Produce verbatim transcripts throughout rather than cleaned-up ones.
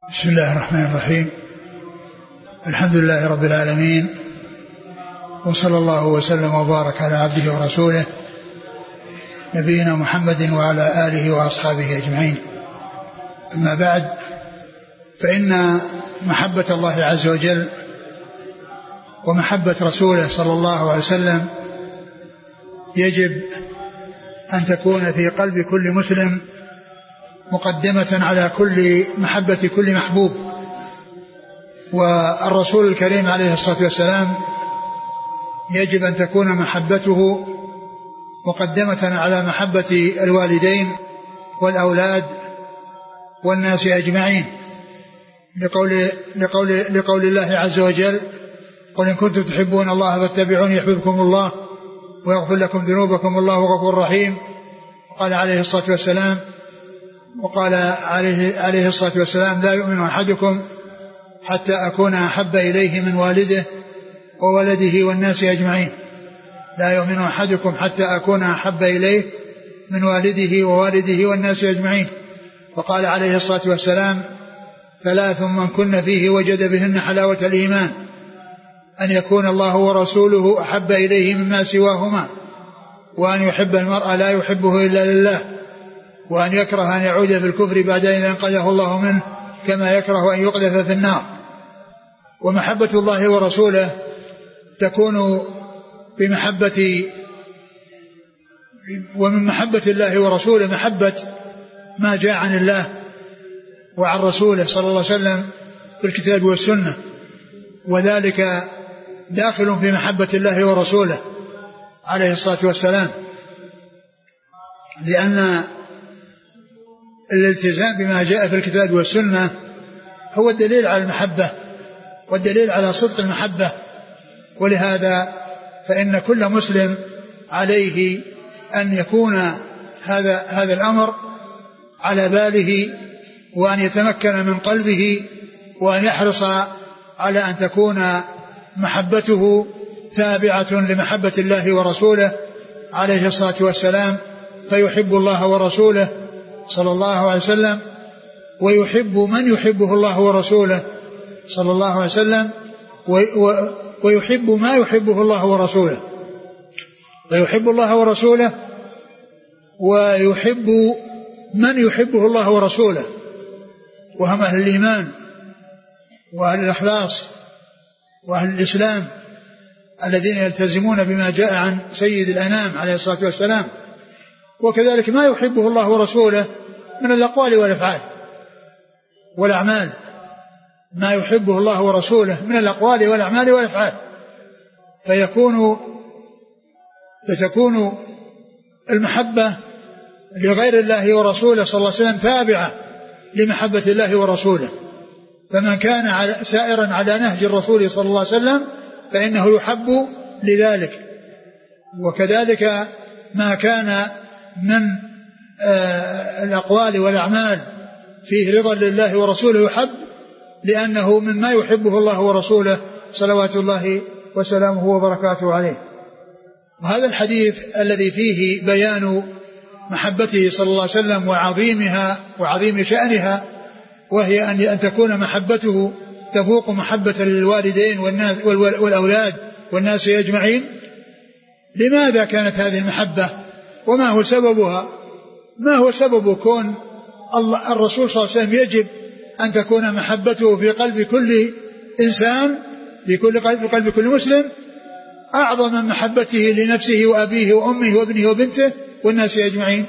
بسم الله الرحمن الرحيم. الحمد لله رب العالمين، وصلى الله وسلم وبارك على عبده ورسوله نبينا محمد وعلى آله وأصحابه أجمعين. أما بعد، فإن محبة الله عز وجل ومحبة رسوله صلى الله عليه وسلم يجب أن تكون في قلب كل مسلم مقدمة على كل محبة كل محبوب. والرسول الكريم عليه الصلاة والسلام يجب أن تكون محبته مقدمة على محبة الوالدين والأولاد والناس أجمعين، لقول, لقول, لقول الله عز وجل: قل إن كنتم تحبون الله فاتبعوني يحببكم الله ويغفر لكم ذنوبكم والله غفور رحيم. وقال عليه الصلاة والسلام وقال عليه, عليه الصلاة والسلام: لا يؤمن أحدكم حتى أكون أحب إليه من والده وولده والناس أجمعين. لا يؤمن أحدكم حتى أكون أحب إليه من والده ووالده والناس أجمعين. وقال عليه الصلاة والسلام: ثلاث من كن فيه وجد بهن حلاوة الإيمان: أن يكون الله ورسوله أحب إليه مما سواهما، وأن يحب المرء لا يحبه إلا لله، وأن يكره أن يعود في الكفر بعد أن أنقذه الله منه، كما يكره أن يقذف في النار. ومحبة الله ورسوله تكون بمحبة ومن محبة الله ورسوله محبة ما جاء عن الله وعن رسوله صلى الله عليه وسلم في الكتاب والسنة، وذلك داخل في محبة الله ورسوله عليه الصلاة والسلام، لأن الالتزام بما جاء في الكتاب والسنة هو الدليل على المحبة والدليل على صدق المحبة. ولهذا فإن كل مسلم عليه أن يكون هذا هذا الأمر على باله، وأن يتمكن من قلبه، وأن يحرص على أن تكون محبته تابعة لمحبة الله ورسوله عليه الصلاة والسلام، فيحب الله ورسوله صلى الله عليه وسلم، ويحب من يحبه الله ورسوله صلى الله عليه وسلم، ويحب ما يحبه الله ورسوله، ويحب الله ورسوله ويحب من يحبه الله ورسوله، وهم أهل الإيمان وأهل الإخلاص وأهل الإسلام الذين يلتزمون بما جاء عن سيد الأنام عليه الصلاة والسلام. وكذلك ما يحبه الله ورسوله من الأقوال والأفعال والأعمال، ما يحبه الله ورسوله من الأقوال والأعمال والأفعال، فيكون فتكون المحبة لغير الله ورسوله صلى الله عليه وسلم تابعة لمحبة الله ورسوله. فمن كان على سائرا على نهج الرسول صلى الله عليه وسلم فإنه يحب لذلك. وكذلك ما كان من آه الأقوال والأعمال فيه رضا لله ورسوله يحب، لأنه مما يحبه الله ورسوله صلوات الله وسلامه وبركاته عليه. وهذا الحديث الذي فيه بيان محبته صلى الله عليه وسلم وعظيمها وعظيم شأنها، وهي أن تكون محبته تفوق محبة الوالدين والناس والأولاد والناس أجمعين. لماذا كانت هذه المحبة وما هو سببها؟ ما هو سبب كون الله الرسول صلى الله عليه وسلم يجب أن تكون محبته في قلب كل إنسان، في كل قلب, قلب كل مسلم، أعظم من محبته لنفسه وأبيه وأمه وابنه وبنته والناس أجمعين؟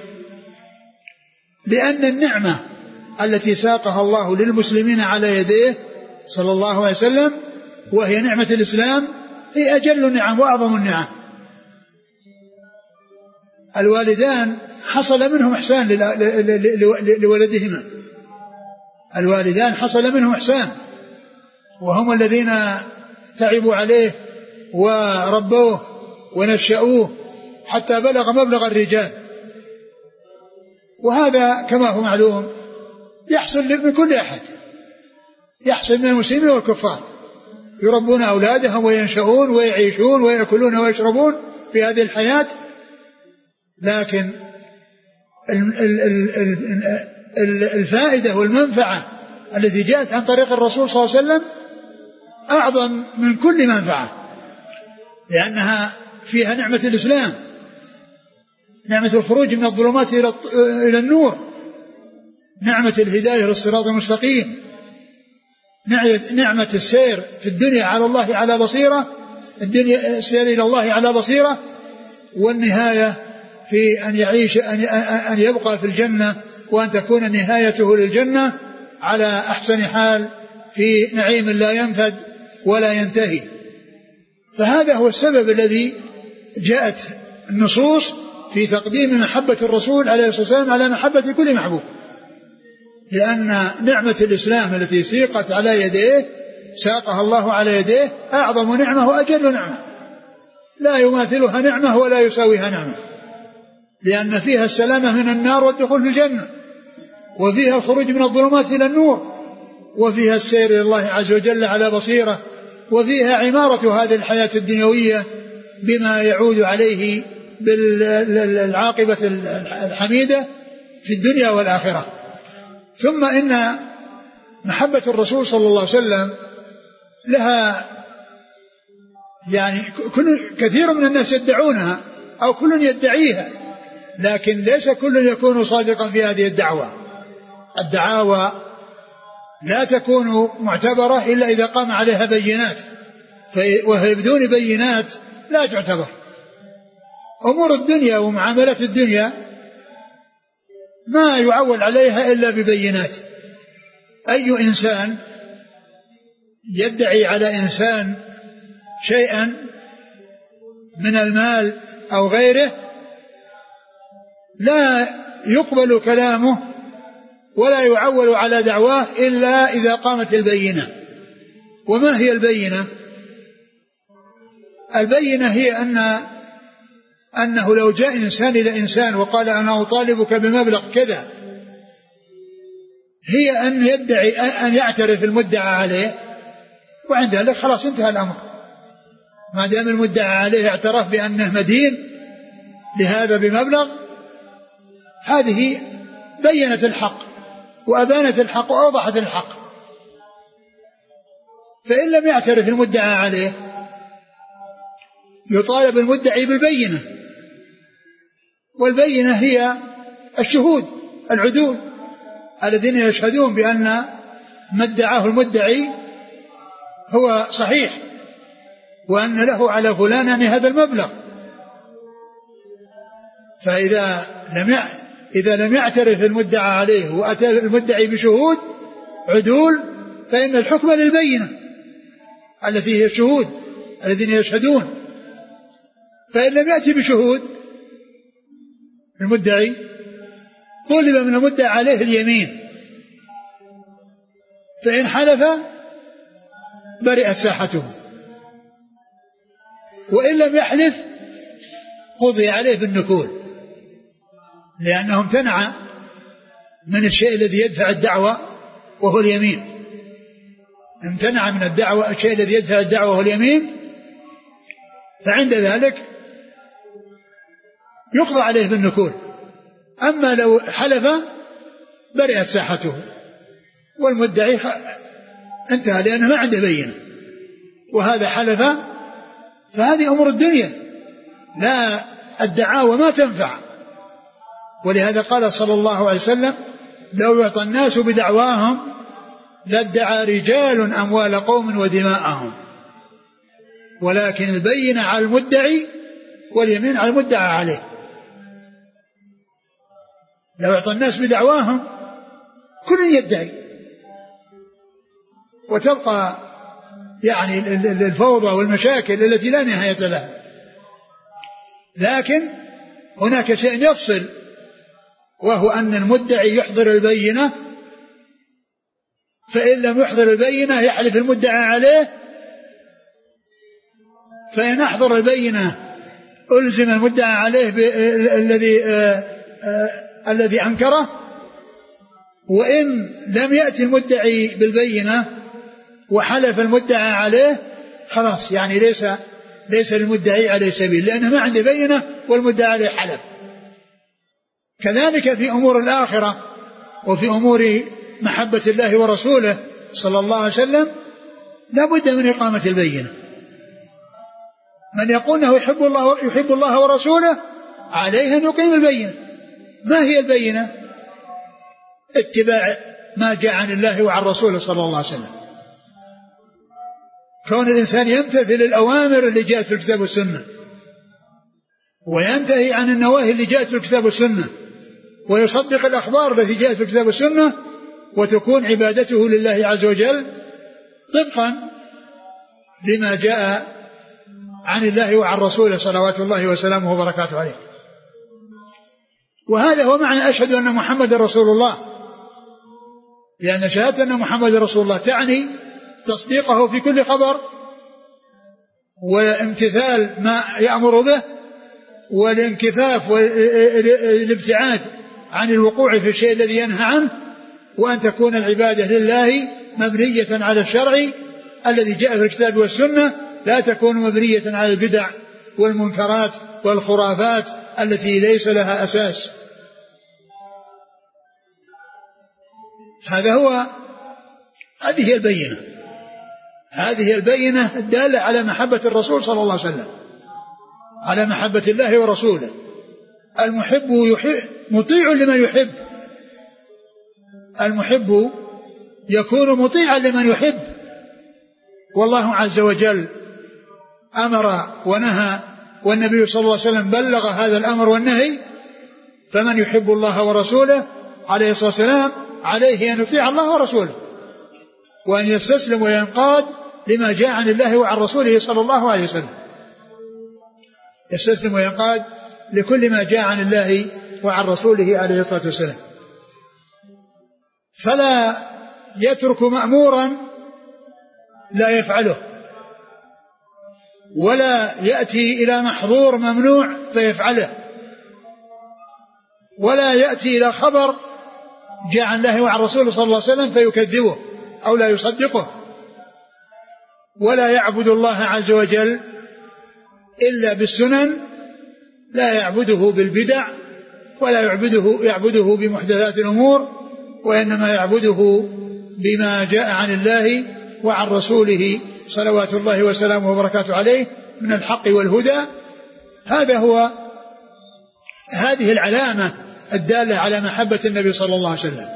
لأن النعمة التي ساقها الله للمسلمين على يديه صلى الله عليه وسلم وهي نعمة الإسلام هي أجل النعم وأعظم النعم. الوالدان حصل منهم إحسان لولدهما، الوالدان حصل منهم إحسان، وهم الذين تعبوا عليه وربوه ونشأوه حتى بلغ مبلغ الرجال. وهذا كما هو معلوم يحصل من كل أحد، يحصل من المسلمين والكفار، يربون أولادهم وينشؤون ويعيشون ويأكلون ويشربون في هذه الحياة، لكن الفائدة والمنفعة التي جاءت عن طريق الرسول صلى الله عليه وسلم أعظم من كل منفعة، لأنها فيها نعمة الإسلام، نعمة الخروج من الظلمات إلى النور، نعمة الهداية للصراط المستقيم، نعمة السير في الدنيا على الله على بصيرة، الدنيا السير إلى الله على بصيرة، والنهاية في أن يعيش أن يبقى في الجنة، وأن تكون نهايته للجنة على أحسن حال في نعيم لا ينفد ولا ينتهي. فهذا هو السبب الذي جاءت النصوص في تقديم محبة الرسول عليه الصلاة والسلام على محبة كل محبوب، لأن نعمة الإسلام التي سيقت على يديه ساقها الله على يديه أعظم نعمة وأجل نعمة، لا يماثلها نعمة ولا يساويها نعمة، لأن فيها السلامة من النار والدخول في الجنة، وفيها الخروج من الظلمات إلى النور، وفيها السير إلى الله عز وجل على بصيرة، وفيها عمارة هذه الحياة الدنيوية بما يعود عليه بالعاقبة الحميدة في الدنيا والآخرة. ثم إن محبة الرسول صلى الله عليه وسلم لها يعني كل كثير من الناس يدعونها أو كل يدعيها، لكن ليس كل يكون صادقا في هذه الدعوة. الدعاوى لا تكون معتبرة إلا إذا قام عليها بينات، وهي بدون بينات لا تعتبر. أمور الدنيا ومعاملات الدنيا ما يعول عليها إلا ببينات. أي إنسان يدعي على إنسان شيئا من المال أو غيره لا يقبل كلامه ولا يعول على دعواه إلا إذا قامت البينة. وما هي البينة؟ البينة هي أن أنه لو جاء إنسان إلى إنسان وقال أنا أطالبك بمبلغ كذا، هي أن يدعي أن يعترف المدعى عليه، وعند ذلك خلاص انتهى الأمر. ما دام المدعى عليه اعترف بأنه مدين لهذا بمبلغ، هذه بينت الحق وأبانت الحق وأوضحت الحق. فإن لم يعترف المدعى عليه يطالب المدعي بالبينة، والبينة هي الشهود العدول الذين يشهدون بأن ما ادعاه المدعي هو صحيح، وأن له على فلان هذا المبلغ. فإذا لم إذا لم يعترف المدعى عليه وأتى المدعي بشهود عدول فإن الحكم للبينة التي هي الشهود الذين يشهدون. فإن لم يأتي بشهود المدعي طلب من المدعى عليه اليمين، فإن حلف برئت ساحته، وإن لم يحلف قضي عليه بالنكول، لأنه امتنع من الشيء الذي يدفع الدعوة وهو اليمين. امتنع من الدعوة الشيء الذي يدفع الدعوة وهو اليمين، فعند ذلك يقضى عليه بالنكول. أما لو حلف برئت ساحته والمدعي انتهى، لأنه ما عنده بينة، وهذا حلف. فهذه أمور الدنيا، لا الدعاوى ما تنفع. ولهذا قال صلى الله عليه وسلم لو يعطى الناس بدعواهم لادعى رجال أموال قوم ودماءهم، ولكن البينة على المدعي واليمين على المدعى عليه. لو يعطى الناس بدعواهم كل يدعي، وتبقى يعني الفوضى والمشاكل التي لا نهاية لها. لكن هناك شيء يفصل، وهو أن المدعي يحضر البينة، فإن لم يحضر البينة يحلف المدعى عليه، فإن أحضر البينة ألزم المدعى عليه الذي الذي أنكره، وإن لم يأتي المدعي بالبينة وحلف المدعى عليه خلاص، يعني ليس ليس للمدعي عليه سبيل، لأنه ما عنده بينة والمدعى عليه حلف. كذلك في أمور الآخرة وفي أمور محبة الله ورسوله صلى الله عليه وسلم لا بد من إقامة البينة. من يقول أنه يحب الله, يحب الله ورسوله عليه أن يقيم البينة. ما هي البينة؟ اتباع ما جاء عن الله وعن رسوله صلى الله عليه وسلم. كون الإنسان يمتثل الأوامر اللي جاءت في الكتاب والسنة وينتهي عن النواهي اللي جاءت في الكتاب والسنة ويصدق الأخبار التي جاءت في الكتاب والسنة وتكون عبادته لله عز وجل طبقا لما جاء عن الله وعن رسوله صلوات الله وسلامه وبركاته عليه. وهذا هو معنى أشهد أن محمد رسول الله، لأن شهادة أن محمد رسول الله تعني تصديقه في كل خبر وامتثال ما يأمر به والانكفاف والابتعاد عن الوقوع في الشيء الذي ينهى عنه، وأن تكون العبادة لله مبنية على الشرع الذي جاء في الكتاب والسنة، لا تكون مبنية على البدع والمنكرات والخرافات التي ليس لها أساس. هذا هو هذه هي البينة، هذه هي البينة الدالة على محبة الرسول صلى الله عليه وسلم، على محبة الله ورسوله. المحب يحب مطيع لمن يحب، المحب يكون مطيعا لمن يحب، والله عز وجل أمر ونهى والنبي صلى الله عليه وسلم بلغ هذا الأمر والنهي، فمن يحب الله ورسوله عليه الصلاة والسلام عليه أن يطيع الله ورسوله وأن يستسلم وينقاد لما جاء عن الله وعن رسوله صلى الله عليه وسلم، يستسلم وينقاد لكل ما جاء عن الله وعن رسوله عليه الصلاة والسلام، فلا يترك مأمورا لا يفعله، ولا يأتي إلى محظور ممنوع فيفعله، ولا يأتي إلى خبر جاء عن الله وعن رسوله صلى الله عليه وسلم فيكذبه أو لا يصدقه، ولا يعبد الله عز وجل إلا بالسنن، لا يعبده بالبدع ولا يعبده, يعبده بمحدثات الأمور، وإنما يعبده بما جاء عن الله وعن رسوله صلوات الله وسلامه وبركاته عليه من الحق والهدى. هذا هو هذه العلامة الدالة على محبة النبي صلى الله عليه وسلم.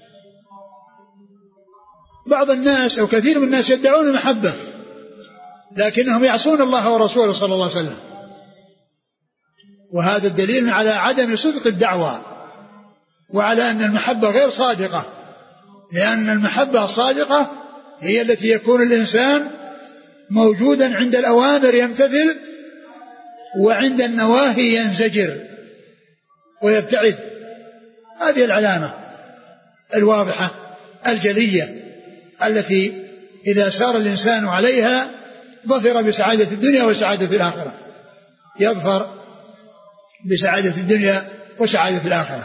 بعض الناس أو كثير من الناس يدعون المحبة لكنهم يعصون الله ورسوله صلى الله عليه وسلم، وهذا الدليل على عدم صدق الدعوة وعلى أن المحبة غير صادقة، لأن المحبة الصادقة هي التي يكون الإنسان موجودا عند الأوامر يمتثل وعند النواهي ينزجر ويبتعد. هذه العلامة الواضحة الجلية التي إذا سار الإنسان عليها ظفر بسعادة الدنيا وسعادة الآخرة، يظفر بسعادة الدنيا وسعادة الآخرة.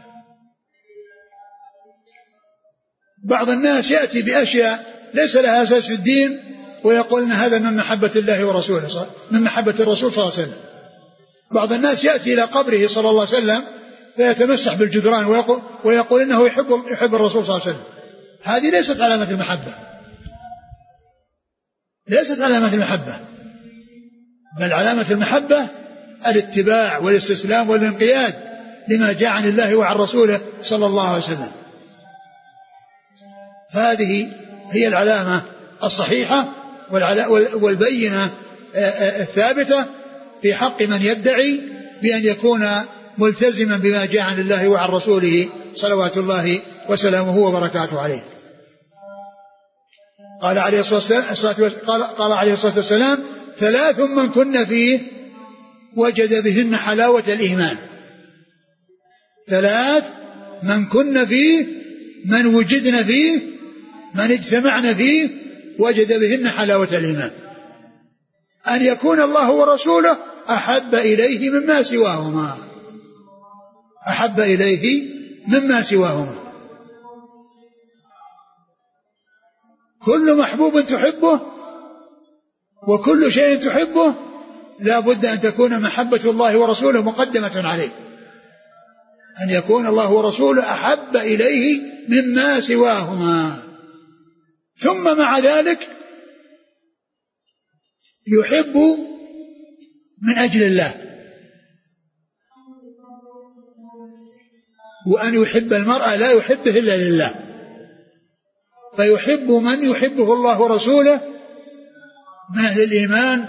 بعض الناس يأتي بأشياء ليس لها أساس في الدين ويقول أن هذا من محبة الله ورسوله، من محبة الرسول صلى الله عليه وسلم. بعض الناس يأتي إلى قبره صلى الله عليه وسلم فيتمسح بالجدران ويقول, ويقول إنه يحب, يحب الرسول صلى الله عليه وسلم. هذه ليست علامة المحبة، ليست علامة المحبة، بل علامة المحبة الاتباع والاستسلام والانقياد لما جاء عن الله وعن رسوله صلى الله عليه وسلم. هذه هي العلامة الصحيحة والبينة الثابتة في حق من يدعي بأن يكون ملتزما بما جاء عن الله وعن رسوله صلوات الله وسلامه وبركاته عليه. قال عليه الصلاة قال, قال عليه الصلاة والسلام: ثلاث من كن فيه وجد بهن حلاوة الإيمان. ثلاث من كن فيه، من وجدن فيه، من اجتمعن فيه وجد بهن حلاوة الإيمان. أن يكون الله ورسوله أحب إليه مما سواهما، أحب إليه مما سواهما. كل محبوب تحبه وكل شيء تحبه لا بد أن تكون محبة الله ورسوله مقدمة عليه. أن يكون الله ورسوله أحب إليه مما سواهما. ثم مع ذلك يحب من أجل الله، وأن يحب المرأة لا يحبه إلا لله، فيحب من يحبه الله ورسوله من أهل الإيمان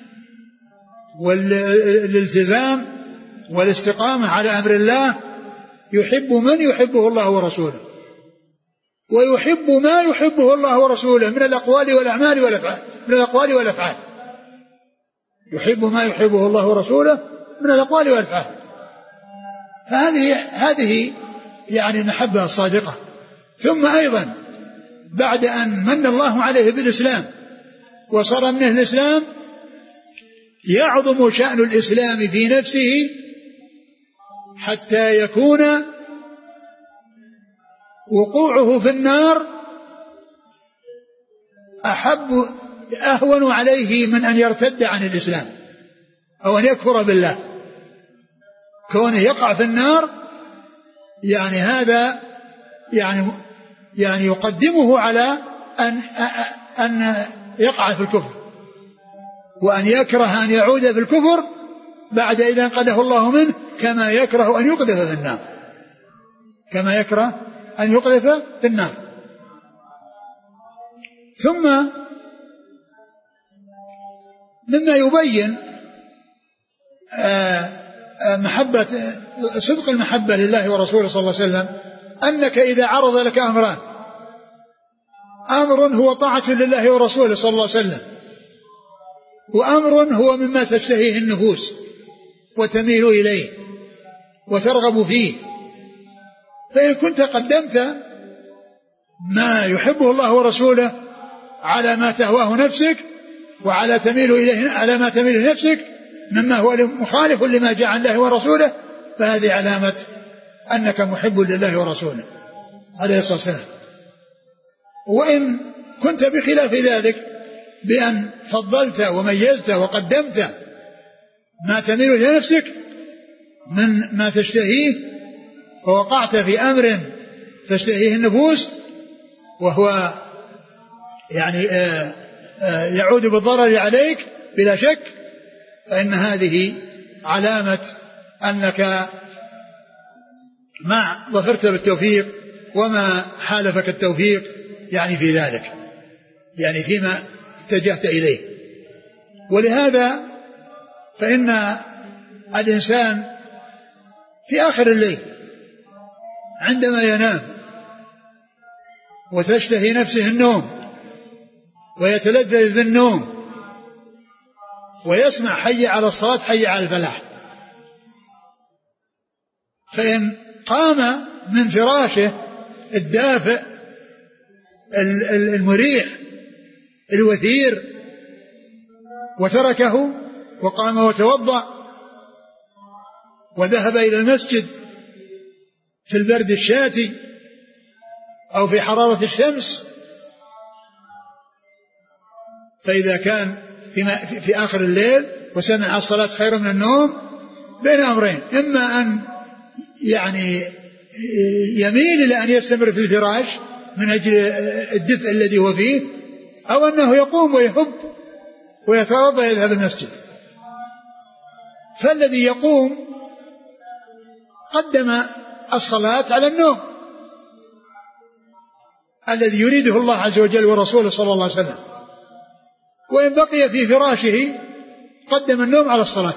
والالتزام والاستقامة على أمر الله، يحب من يحبه الله ورسوله، ويحب ما يحبه الله ورسوله من الأقوال والأعمال والأفعال من الأقوال والأفعال يحب ما يحبه الله ورسوله من الأقوال والأفعال. فهذه هذه يعني المحبة الصادقة. ثم أيضا بعد أن من الله عليه بالإسلام وصار من الإسلام يعظم شأن الإسلام في نفسه حتى يكون وقوعه في النار أحب أهون عليه من أن يرتد عن الإسلام أو أن يكفر بالله. كونه يقع في النار يعني هذا يعني يعني يقدمه على أن أن يقع في الكفر، وأن يكره أن يعود في الكفر بعد إذا انقذه الله منه، كما يكره أن يقذف في النار كما يكره أن يقذف في النار. ثم مما يبين محبة صدق المحبة لله ورسوله صلى الله عليه وسلم أنك إذا عرض لك أمران، أمر هو طاعة لله ورسوله صلى الله عليه وسلم، وأمر هو مما تشتهيه النفوس وتميل إليه وترغب فيه، فإن كنت قدمت ما يحبه الله ورسوله على ما تهواه نفسك وعلى تميل إليه على ما تميل نفسك مما هو مخالف لما جاء عن الله ورسوله، فهذه علامة أنك محب لله ورسوله عليه الصلاة والسلام. وإن كنت بخلاف ذلك بأن فضلت وميزت وقدمت ما تميل إلى نفسك من ما تشتهيه ووقعت في أمر تشتهيه النفوس وهو يعني آآ آآ يعود بالضرر عليك بلا شك، فإن هذه علامة أنك ما ظفرت بالتوفيق وما حالفك التوفيق يعني في ذلك، يعني فيما اتجهت إليه. ولهذا فإن الإنسان في آخر الليل عندما ينام وتشتهي نفسه النوم ويتلذذ بالنوم ويسمع حي على الصلاة حي على الفلاح، فإن قام من فراشه الدافئ المريح الوثير وتركه وقام وتوضأ وذهب إلى المسجد في البرد الشاتي أو في حرارة الشمس، فإذا كان في, في آخر الليل وسمع الصلاة خير من النوم بين أمرين، إما أن يعني يميل إلى أن يستمر في الفراش من أجل الدفء الذي هو فيه، أو أنه يقوم ويحب ويتوضأ يذهب المسجد. فالذي يقوم قدم الصلاة على النوم الذي يريده الله عز وجل ورسوله صلى الله عليه وسلم، وإن بقي في فراشه قدم النوم على الصلاة،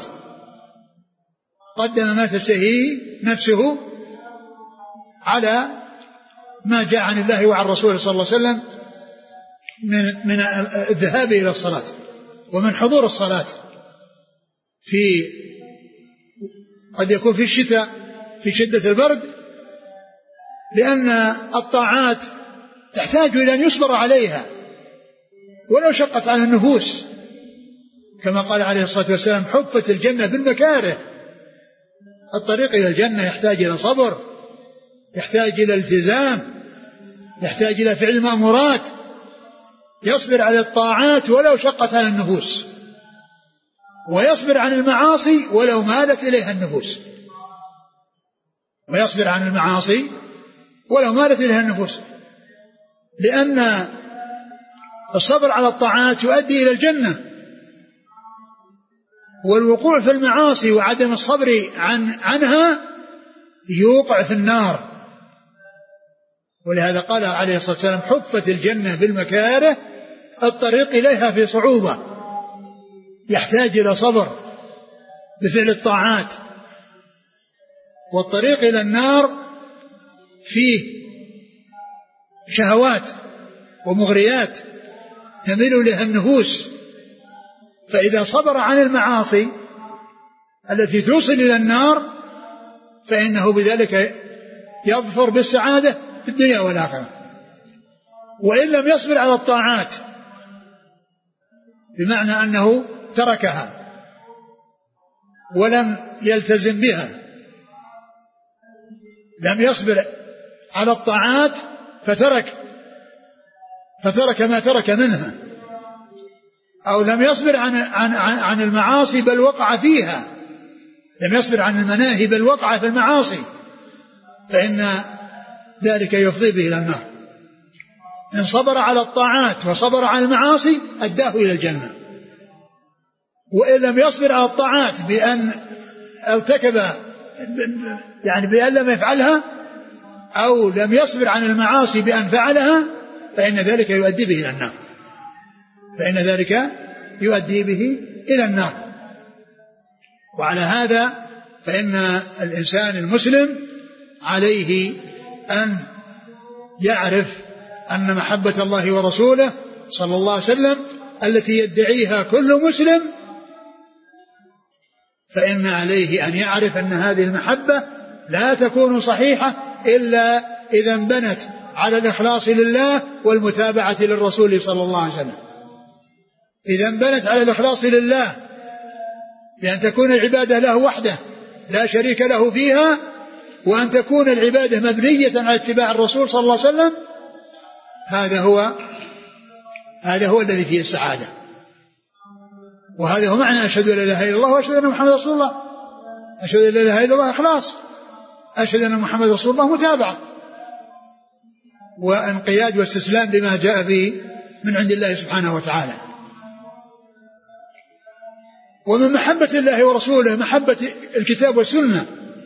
قدم ما تشتهيه نفسه على ما جاء عن الله وعن رسوله صلى الله عليه وسلم من من الذهاب إلى الصلاة ومن حضور الصلاة في قد يكون في الشتاء في شدة البرد، لأن الطاعات تحتاج إلى أن يصبر عليها ولو شقت على النفوس، كما قال عليه الصلاة والسلام حفت الجنة بالمكاره. الطريق إلى الجنة يحتاج إلى صبر، يحتاج إلى التزام، يحتاج إلى فعل المأمورات، يصبر على الطاعات ولو شقت على النفوس، ويصبر عن المعاصي ولو مالت إليها النفوس. ويصبر عن المعاصي ولو مالت إليها النفوس، لأن الصبر على الطاعات يؤدي إلى الجنة، والوقوع في المعاصي وعدم الصبر عن عنها يوقع في النار. ولهذا قال عليه الصلاة والسلام حفت الجنة بالمكاره، الطريق إليها في صعوبة، يحتاج إلى صبر بفعل الطاعات، والطريق إلى النار فيه شهوات ومغريات تميل لها النفوس، فإذا صبر عن المعاصي التي توصل إلى النار فإنه بذلك يظفر بالسعادة في الدنيا والآخرة. وإن لم يصبر على الطاعات بمعنى أنه تركها ولم يلتزم بها، لم يصبر على الطاعات فترك فترك ما ترك منها، أو لم يصبر عن, عن, عن, عن المعاصي بل وقع فيها، لم يصبر عن المناهي بل وقع في المعاصي، فإن ذلك يفضي به إلى النار. إن صبر على الطاعات وصبر على المعاصي أداه إلى الجنة، وإن لم يصبر على الطاعات بأن ارتكب يعني بأن لم يفعلها، أو لم يصبر عن المعاصي بأن فعلها، فإن ذلك يؤدي به إلى النار فإن ذلك يؤدي به إلى النار. وعلى هذا فإن الإنسان المسلم عليه أن يعرف أن محبة الله ورسوله صلى الله عليه وسلم التي يدعيها كل مسلم، فإن عليه أن يعرف أن هذه المحبة لا تكون صحيحة إلا إذا انبنت على الإخلاص لله والمتابعة للرسول صلى الله عليه وسلم. إذا انبنت على الإخلاص لله بأن تكون العبادة له وحده لا شريك له فيها، وأن تكون العبادة مبنية على اتباع الرسول صلى الله عليه وسلم، هذا هو هذا هو الذي فيه السعادة. وهذا هو معنى أشهد أن لا إله إلا الله وأشهد أن محمد رسول الله. أشهد أن لا إله إلا الله إخلاص، أشهد أن محمد رسول الله متابعة وانقياد واستسلام لما جاء به من عند الله سبحانه وتعالى. ومن محبة الله ورسوله محبة الكتاب والسنة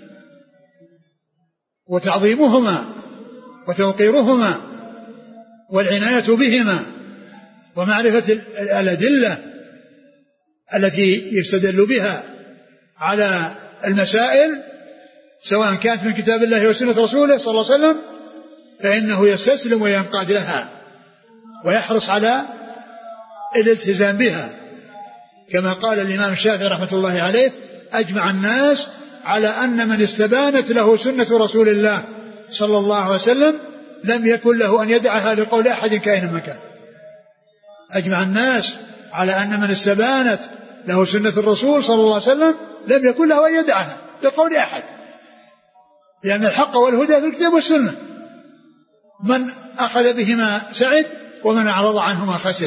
وتعظيمهما وتوقيرهما والعناية بهما ومعرفة الأدلة التي يستدل بها على المسائل سواء كانت من كتاب الله وسنة رسوله صلى الله عليه وسلم، فإنه يستسلم وينقاد لها ويحرص على الالتزام بها، كما قال الإمام الشافعي رحمة الله عليه أجمع الناس على أن من استبانت له سنة رسول الله صلى الله عليه وسلم لم يكن له أن يدعها لقول أحد كائنا ما كان. أجمع الناس على أن من استبانت له سنة الرسول صلى الله عليه وسلم لم يكن له أن يدعها لقول أحد، لأن الحق والهدى في الكتاب والسنة، من أخذ بهما سعد ومن أعرض عنهما خسر.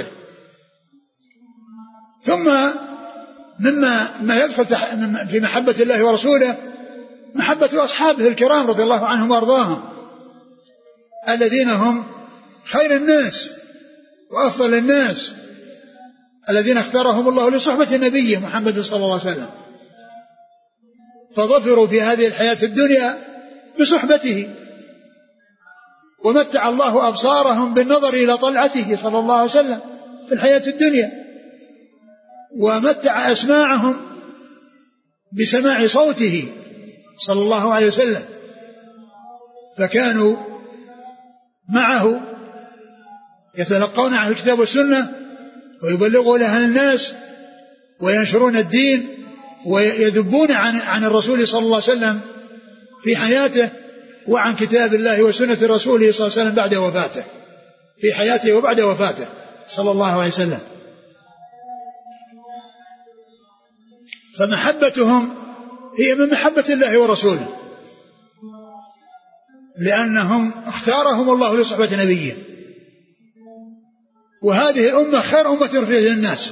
ثم مما ما يدخل في محبة الله ورسوله محبة أصحابه الكرام رضي الله عنهم وأرضاهم، الذين هم خير الناس وأفضل الناس، الذين اختارهم الله لصحبة نبيه محمد صلى الله عليه وسلم، فظفروا في هذه الحياة الدنيا بصحبته، ومتع الله أبصارهم بالنظر إلى طلعته صلى الله عليه وسلم في الحياة الدنيا، ومتع أسماعهم بسماع صوته صلى الله عليه وسلم، فكانوا معه يتلقون عن الكتاب والسنة ويبلغون لها الناس وينشرون الدين ويذبون عن, عن الرسول صلى الله عليه وسلم في حياته وعن كتاب الله وسنة رسوله صلى الله عليه وسلم بعد وفاته، في حياته وبعد وفاته صلى الله عليه وسلم. فمحبتهم هي من محبة الله ورسوله، لأنهم اختارهم الله لصحبة نبيه. وهذه الأمة خير أمة أخرجت للناس،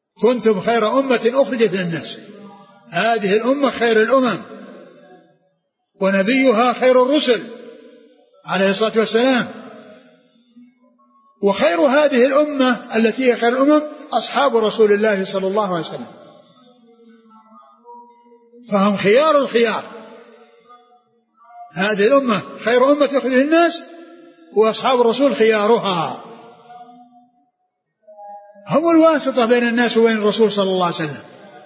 كنتم خير أمة أخرجت للناس، هذه الأمة خير الأمم، ونبيها خير الرسل عليه الصلاة والسلام. وخير هذه الأمة التي هي خير الأمم أصحاب رسول الله صلى الله عليه وسلم، فهم خيار الخيار. هذه الأمة خير أمة تخرج الناس، وأصحاب الرسول خيارها، هم الواسطة بين الناس وبين الرسول صلى الله عليه وسلم.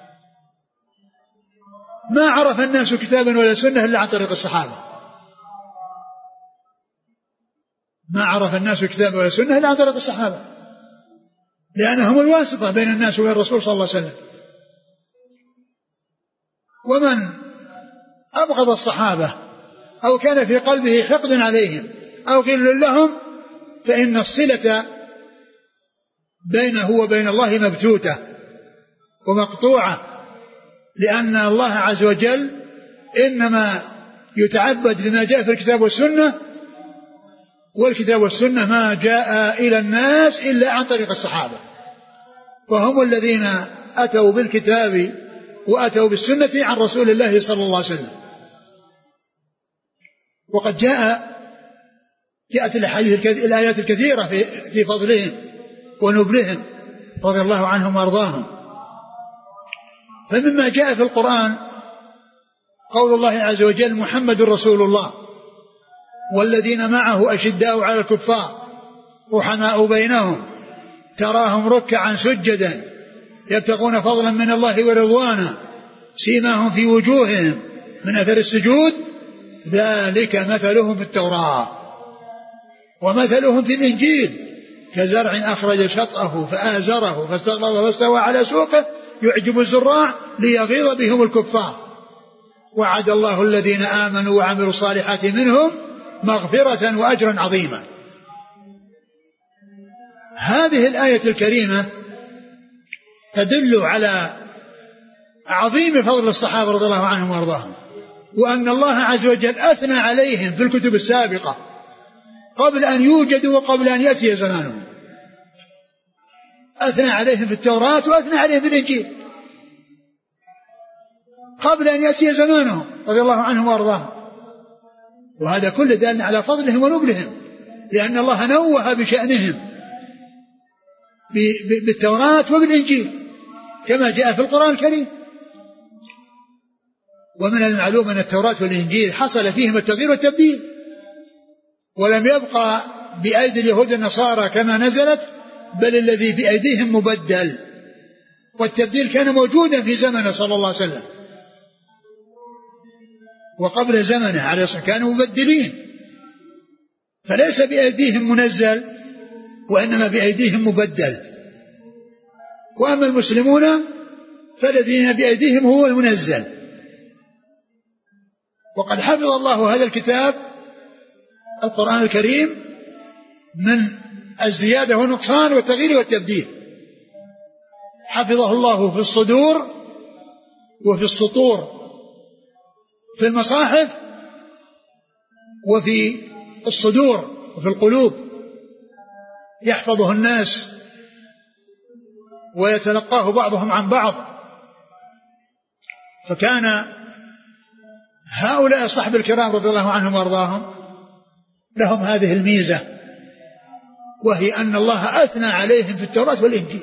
ما عرف الناس كتابا ولا سنة إلا عن طريق الصحابة، ما عرف الناس كتابا ولا سنة إلا عن طريق الصحابة، لأنهم الواسطة بين الناس وبين الرسول صلى الله عليه وسلم. ومن أبغض الصحابة أو كان في قلبه حقد عليهم أو غل لهم فإن الصلة بينه وبين الله مبتوتة ومقطوعة، لأن الله عز وجل إنما يتعبد بما جاء في الكتاب والسنة، والكتاب والسنة ما جاء إلى الناس إلا عن طريق الصحابة، وهم الذين أتوا بالكتاب وأتوا بالسنة عن رسول الله صلى الله عليه وسلم. وقد جاء جاءت الآيات الكثيرة في في فضلهم ونبلهم رضي الله عنهم وارضاهم. فمما جاء في القرآن قول الله عز وجل: محمد رسول الله والذين معه أشداء على الكفار رحماء بينهم تراهم ركعا سجدا يبتغون فضلا من الله ورضوانا سيماهم في وجوههم من أثر السجود ذلك مثلهم في التوراة ومثلهم في الإنجيل كزرع أخرج شطأه فآزره فاستغلظ فاستوى على سوقه يعجب الزراع ليغيظ بهم الكفار وعد الله الذين آمنوا وعملوا الصالحات منهم مغفرة وأجرا عظيما. هذه الآية الكريمة تدل على عظيم فضل الصحابة رضي الله عنهم وارضاهم، وأن الله عز وجل أثنى عليهم في الكتب السابقة قبل أن يوجدوا وقبل أن يأتي زمانهم. أثنى عليهم في التوراة وأثنى عليهم في الإنجيل قبل أن يأتي زمانهم رضي الله عنهم وارضاهم، وهذا كله دال على فضلهم ونبلهم، لأن الله نوه بشأنهم بالتوراة وبالإنجيل كما جاء في القرآن الكريم. ومن المعلوم أن التوراة والإنجيل حصل فيهم التغيير والتبديل، ولم يبقى بأيدي اليهود النصارى كما نزلت، بل الذي بأيديهم مبدل، والتبديل كان موجودا في زمنه صلى الله عليه وسلم وقبل زمنه عليه الصلاة والسلام كانوا مبدلين، فليس بأيديهم منزل وإنما بأيديهم مبدل. وأما المسلمون فالذين بأيديهم هو المنزل. وقد حفظ الله هذا الكتاب القرآن الكريم من الزيادة والنقصان والتغيير والتبديل، حفظه الله في الصدور وفي السطور، في المصاحف وفي الصدور وفي القلوب، يحفظه الناس ويتلقاه بعضهم عن بعض. فكان هؤلاء الصحابة الكرام رضي الله عنهم وارضاهم لهم هذه الميزة، وهي أن الله أثنى عليهم في التوراة والإنجيل.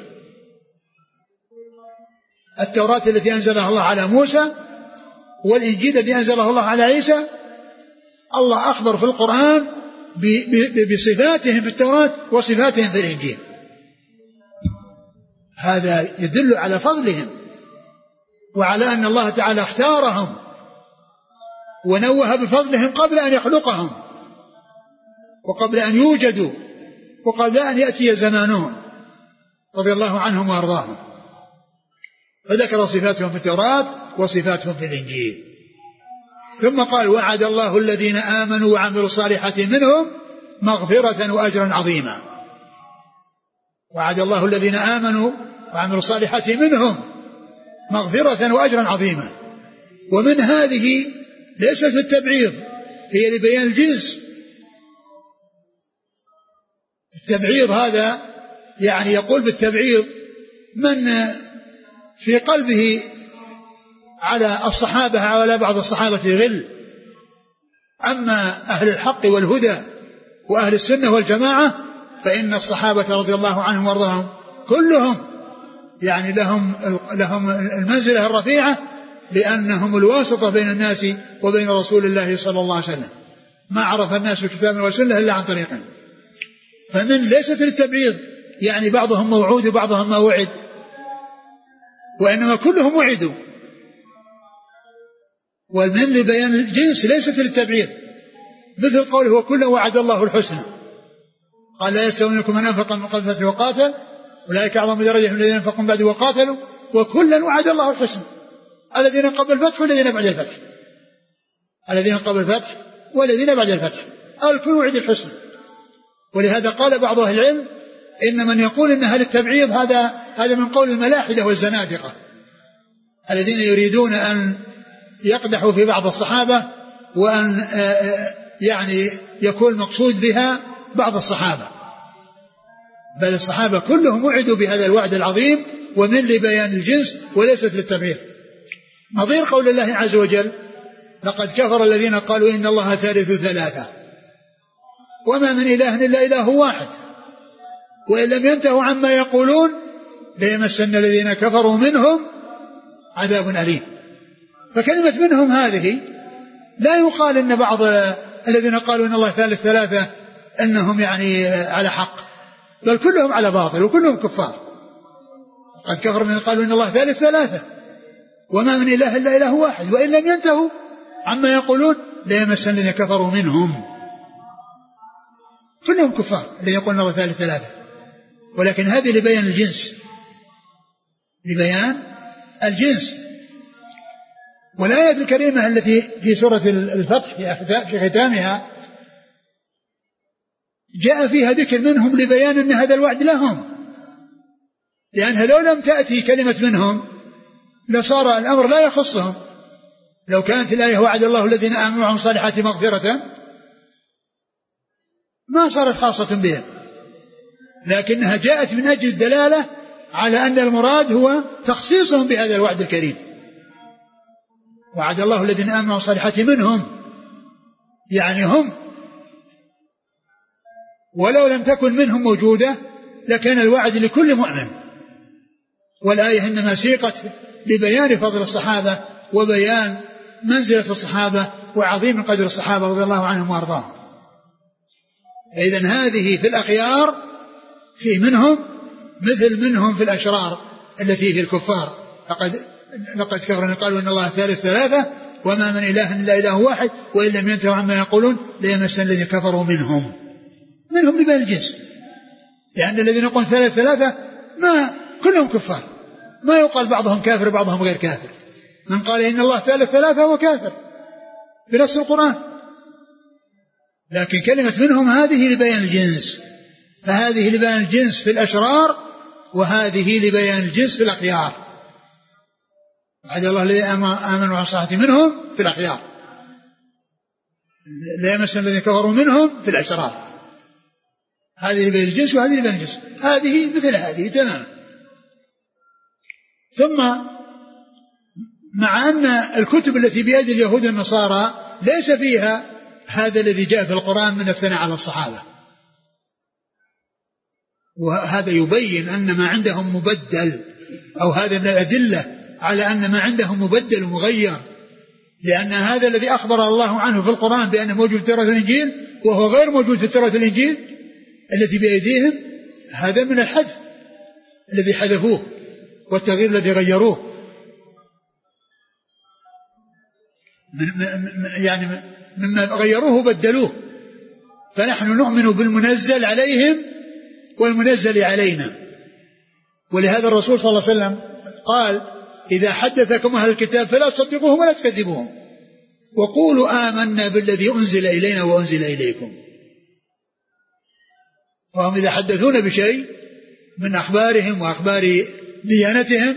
التوراة التي أنزلها الله على موسى والإنجيل الذي أنزله الله على عيسى، الله أخبر في القرآن بصفاتهم في التوراة وصفاتهم في الإنجيل. هذا يدل على فضلهم وعلى أن الله تعالى اختارهم ونوه بفضلهم قبل أن يخلقهم وقبل أن يوجدوا وقبل أن يأتي زمانهم رضي الله عنهم وأرضاهم. فذكر صفاتهم في التوراة وصفاتهم في الإنجيل، ثم قال: وعد الله الذين آمنوا وعملوا الصالحات منهم مغفرة وأجرا عظيما. وعد الله الذين آمنوا وعملوا الصالحات منهم مغفرة وأجرا عظيما. ومن هذه ليست التبعيض، هي لبيان الجنس. التبعيض هذا يعني يقول بالتبعيض من في قلبه على الصحابة على بعض الصحابة غل أما أهل الحق والهدى وأهل السنة والجماعة فإن الصحابة رضي الله عنهم وارضاهم كلهم يعني لهم لهم المنزلة الرفيعة، لأنهم الواسطة بين الناس وبين رسول الله صلى الله عليه وسلم. ما عرف الناس الكتاب والسنة إلا عن طريقهم. فمن ليست للتبعيض يعني بعضهم موعود وبعضهم ما وعد، وإنما كلهم وعدوا. والمن لبيان الجنس ليست للتبعيض، مثل قوله وكلا وعد الله الحسنى، قال لا يستوي منكم من أنفق من قبل الفتح وقاتل أولئك أعظم درجة من الذين أنفقوا بعد وقاتلوا وكلا وعد الله الحسنى، الذين قبل الفتح والذين بعد الفتح، الذين قبل الفتح والذين بعد الفتح، الكل وعد الحسنى. ولهذا قال بعض أهل العلم إن من يقول إنها للتبعيض هذا هذا من قول الملاحدة والزنادقة الذين يريدون أن يقدحوا في بعض الصحابة وأن يعني يكون مقصود بها بعض الصحابة، بل الصحابة كلهم وعدوا بهذا الوعد العظيم ومن لبيان الجنس وليست للتبعيض. نظير قول الله عز وجل لقد كفر الذين قالوا إن الله ثالث ثلاثة وما من إله إلا إله واحد وإن لم ينتهوا عما يقولون ليمسن الذين كفروا منهم عذاب أليم. فكلمة منهم هذه لا يقال إن بعض الذين قالوا إن الله ثالث ثلاثة أنهم يعني على حق، بل كلهم على باطل وكلهم كفار. قد كفر من قالوا إن الله ثالث ثلاثة وما من إله إلا إله واحد وإن لم ينتهوا عما يقولون ليمسن الذين كفروا منهم، كلهم كفار الذين يقولون الله ثالث ثلاثة. ولكن هذه لبيان الجنس، لبيان الجنس. والآية الكريمة التي في سورة الفتح في ختامها جاء فيها ذكر منهم لبيان أن هذا الوعد لهم، لأنها لو لم تأتي كلمة منهم لصار الأمر لا يخصهم. لو كانت الآية وعد الله الذين آمنوا وعملوا الصالحات مغفرة ما صارت خاصة بهم، لكنها جاءت من أجل الدلالة على أن المراد هو تخصيصهم بهذا الوعد الكريم. وعد الله الذين آمنوا وعملوا الصالحات منهم يعني هم، ولو لم تكن منهم موجودة لكان الوعد لكل مؤمن. والآية إنما سيقت لبيان فضل الصحابة وبيان منزلة الصحابة وعظيم قدر الصحابة رضي الله عنهم وارضاهم. إذن هذه في الأخيار في منهم مثل منهم في الأشرار التي في الكفار. لقد لقد كفروا قالوا إن الله ثالث ثلاثة وما من إله إلا إله واحد وإن لم ينتهوا عما يقولون ليمسن الذين كفروا منهم. منهم لبيان الجنس، لأن الذين يقولون ثالث ثلاثة ما كلهم كفار، ما يقال بعضهم كافر بعضهم غير كافر. من قال إن الله ثالث ثلاثة هو كافر بنص القرآن، لكن كلمة منهم هذه لبيان الجنس، فهذه لبيان الجنس في الأشرار وهذه لبيان الجنس في الأخيار. وعد الله الذين آمنوا وعصاته منهم في الأخيار، لا يمسن الذين كفروا منهم في الأشرار. هذه لبيان الجنس وهذه لبيان الجنس، هذه مثل هذه تماما. ثم مع أن الكتب التي بيد اليهود والنصارى ليس فيها هذا الذي جاء في القرآن من الثناء على الصحابة، وهذا يبين أن ما عندهم مبدل، أو هذا من الأدلة على أن ما عندهم مبدل ومغير، لأن هذا الذي أخبر الله عنه في القرآن بأنه موجود في التوراة والإنجيل وهو غير موجود في التوراة والإنجيل التي بأيديهم، هذا من الحذف الذي حذفوه والتغيير الذي غيروه، يعني مما غيروه بدلوه. فنحن نؤمن بالمنزل عليهم والمنزل علينا. ولهذا الرسول صلى الله عليه وسلم قال إذا حدثكم أهل الكتاب فلا تصدقوهم ولا تكذبوهم وقولوا آمنا بالذي أنزل إلينا وأنزل إليكم. وهم إذا حدثون بشيء من أخبارهم وأخبار ديانتهم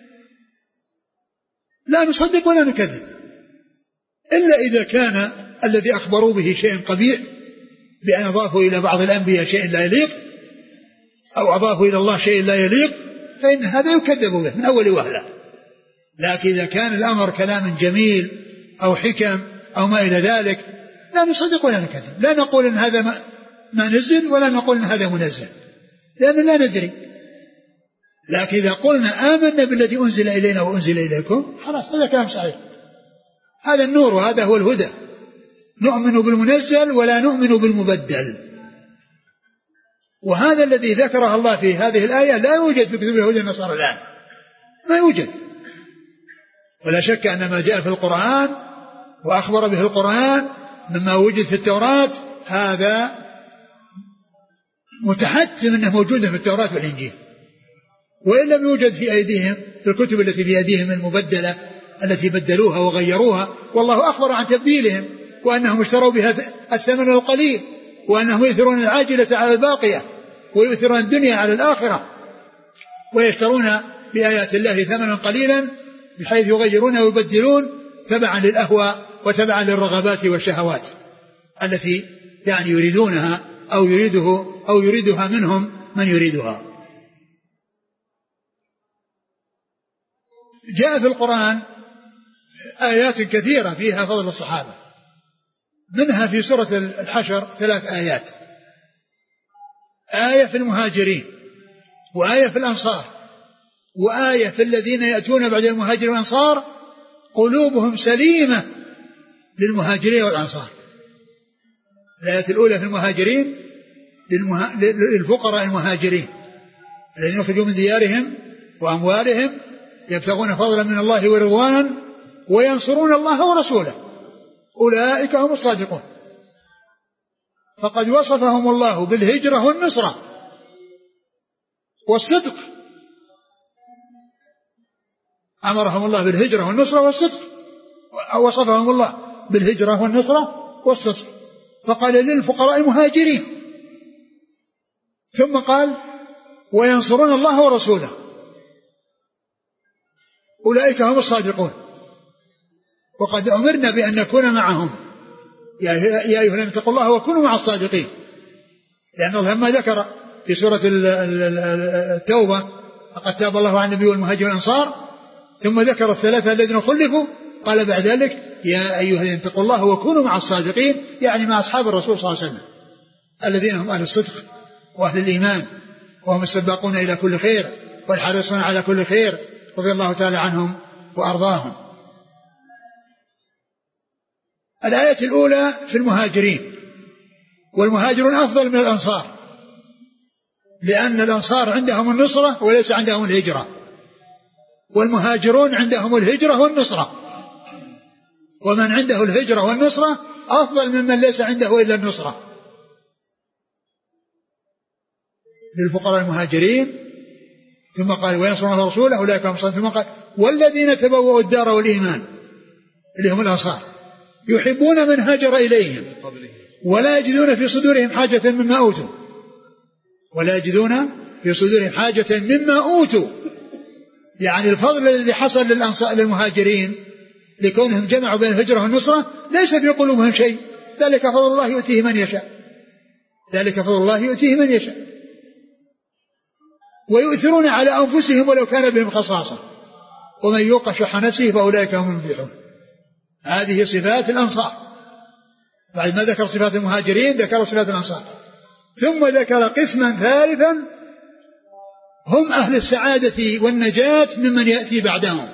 لا نصدق ولا نكذب، إلا إذا كان الذي أخبروا به شيء قبيح بأن أضافوا إلى بعض الأنبياء شيء لا يليق أو أضافوا إلى الله شيء لا يليق فإن هذا يكذب به من أول وهلة. لكن إذا كان الأمر كلام جميل أو حكم أو ما إلى ذلك لا نصدق ولا نكذب، لا نقول إن هذا ما, ما نزل ولا نقول إن هذا منزل، لأن لا ندري. لكن إذا قلنا آمنا بالذي أنزل إلينا وأنزل إليكم خلاص هذا كلام صحيح، هذا النور وهذا هو الهدى. نؤمن بالمنزل ولا نؤمن بالمبدل، وهذا الذي ذكره الله في هذه الآية لا يوجد في كتب اليهود والنصارى الآن، ما يوجد. ولا شك أن ما جاء في القرآن وأخبر به القرآن مما وجد في التوراة هذا متحتم أنه موجود في التوراة والإنجيل، وإن لم يوجد في أيديهم في الكتب التي في أيديهم المبدلة التي بدلوها وغيروها، والله أخبر عن تبديلهم وأنهم اشتروا بها الثمن القليل، وأنهم يؤثرون العاجلة على الباقية ويؤثرون الدنيا على الآخرة، ويشترون بآيات الله ثمنا قليلا بحيث يغيرون ويبدلون تبعا للأهواء وتبعا للرغبات والشهوات التي يعني يريدونها أو يريده أو يريدها منهم من يريدها. جاء في القرآن آيات كثيرة فيها فضل الصحابة، منها في سورة الحشر ثلاث آيات، آية في المهاجرين، وآية في الأنصار، وآية في الذين يأتون بعد المهاجرين والأنصار قلوبهم سليمة للمهاجرين والأنصار. الآية الأولى في المهاجرين للفقراء المهاجرين الذين يخرجوا من ديارهم وأموالهم يبتغون فضلا من الله ورضوانا وينصرون الله ورسوله أولئك هم الصادقون. فقد وصفهم الله بالهجرة والنصرة والصدق، أمرهم الله بالهجرة والنصرة والصدق، وصفهم الله بالهجرة والنصرة والصدق، فقال للفقراء المهاجرين، ثم قال وينصرون الله ورسوله أولئك هم الصادقون. وقد أمرنا بأن نكون معهم، يا أيها الذين اتقوا الله وكونوا مع الصادقين، لأن الله لما ذكر في سورة التوبة لقد تاب الله على النبي والمهاجرين والأنصار، ثم ذكر الثلاثة الذين خلفوا قال بعد ذلك يا أيها الذين اتقوا الله وكونوا مع الصادقين، يعني مع أصحاب الرسول صلى الله عليه وسلم الذين هم أهل الصدق وأهل الإيمان، وهم السباقون إلى كل خير والحريصون على كل خير رضي الله تعالى عنهم وأرضاهم. الآية الأولى في المهاجرين، والمهاجرون أفضل من الأنصار، لأن الأنصار عندهم النصرة وليس عندهم الهجرة، والمهاجرون عندهم الهجرة والنصرة، ومن عنده الهجرة والنصرة أفضل ممن ليس عنده إلا النصرة. للفقراء المهاجرين، ثم قال وينصرون الله ورسوله أولئك هم الصادقون، ثم قال والذين تبوأوا الدار والإيمان اللي هم الأنصار يحبون من هاجر إليهم ولا يجدون في صدورهم حاجة مما أوتوا ولا يجدون في صدورهم حاجة مما أوتوا، يعني الفضل الذي حصل للأنصار للمهاجرين لكونهم جمعوا بين الهجرة والنصرة ليس في قلوبهم شيء، ذلك فضل الله يؤتيه من يشاء، ذلك فضل الله يؤتيه من يشاء. ويؤثرون على أنفسهم ولو كان بهم خصاصة ومن يوق شح نفسه فأولئك هم المفلحون. هذه صفات الأنصار، بعد ما ذكر صفات المهاجرين ذكر صفات الأنصار، ثم ذكر قسما ثالثا هم أهل السعادة والنجاة ممن يأتي بعدهم،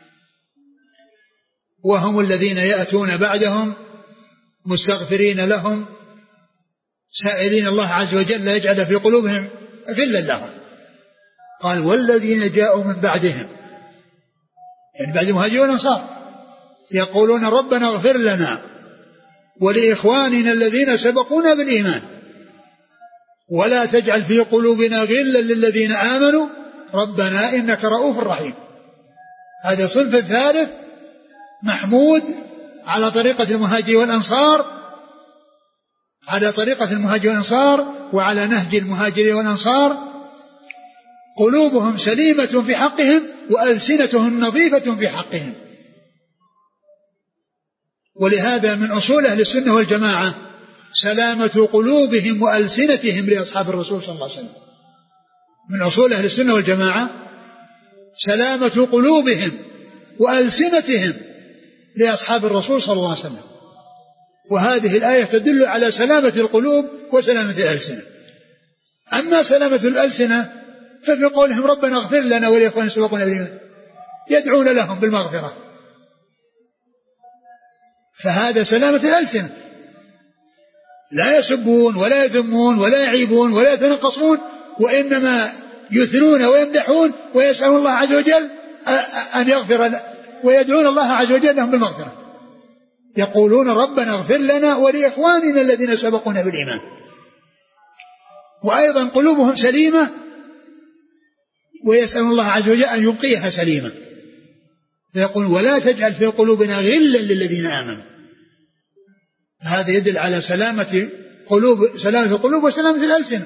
وهم الذين يأتون بعدهم مستغفرين لهم سائلين الله عز وجل يجعل في قلوبهم غلا لهم. قال والذين جاءوا من بعدهم، يعني بعد المهاجرين والأنصار، يقولون ربنا اغفر لنا ولإخواننا الذين سبقونا بالإيمان ولا تجعل في قلوبنا غلا للذين آمنوا ربنا إنك رؤوف رحيم. هذا صنف الثالث محمود على طريقة المهاجرين والأنصار، على طريقة المهاجرين والأنصار وعلى نهج المهاجرين والأنصار، قلوبهم سليمة في حقهم وألسنتهم نظيفة في حقهم. ولهذا من أصول أهل السنة والجماعة سلامة قلوبهم وألسنتهم لأصحاب الرسول صلى الله عليه وسلم. من أصول أهل السنة والجماعة سلامة قلوبهم وألسنتهم لأصحاب الرسول صلى الله عليه وسلم، وهذه الآية تدل على سلامة القلوب وسلامة الألسنة. أما سلامة الألسنة ففي قولهم ربنا اغفر لنا ولإخواننا سبقونا بالإيمان يدعون لهم بالمغفرة، فهذا سلامة الألسنة، لا يسبون ولا يذمون ولا يعيبون ولا يتنقصون، وإنما يثنون ويمدحون ويسألون الله عز وجل أن يغفر ويدعون الله عز وجل لهم بالمغفرة. يقولون ربنا اغفر لنا ولإخواننا الذين سبقونا بالإيمان. وأيضا قلوبهم سليمة ويسأل الله عز وجل أن يبقيها سليمة، فيقول ولا تجعل في قلوبنا غلا للذين آمنوا. هذا يدل على سلامة قلوب سلامة القلوب وسلامة الألسنة.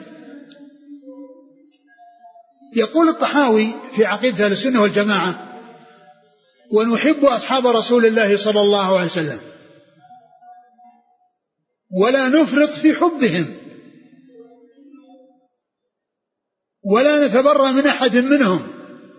يقول الطحاوي في عقيدة أهل السنة والجماعة ونحب أصحاب رسول الله صلى الله عليه وسلم ولا نفرط في حبهم ولا نتبرأ من أحد منهم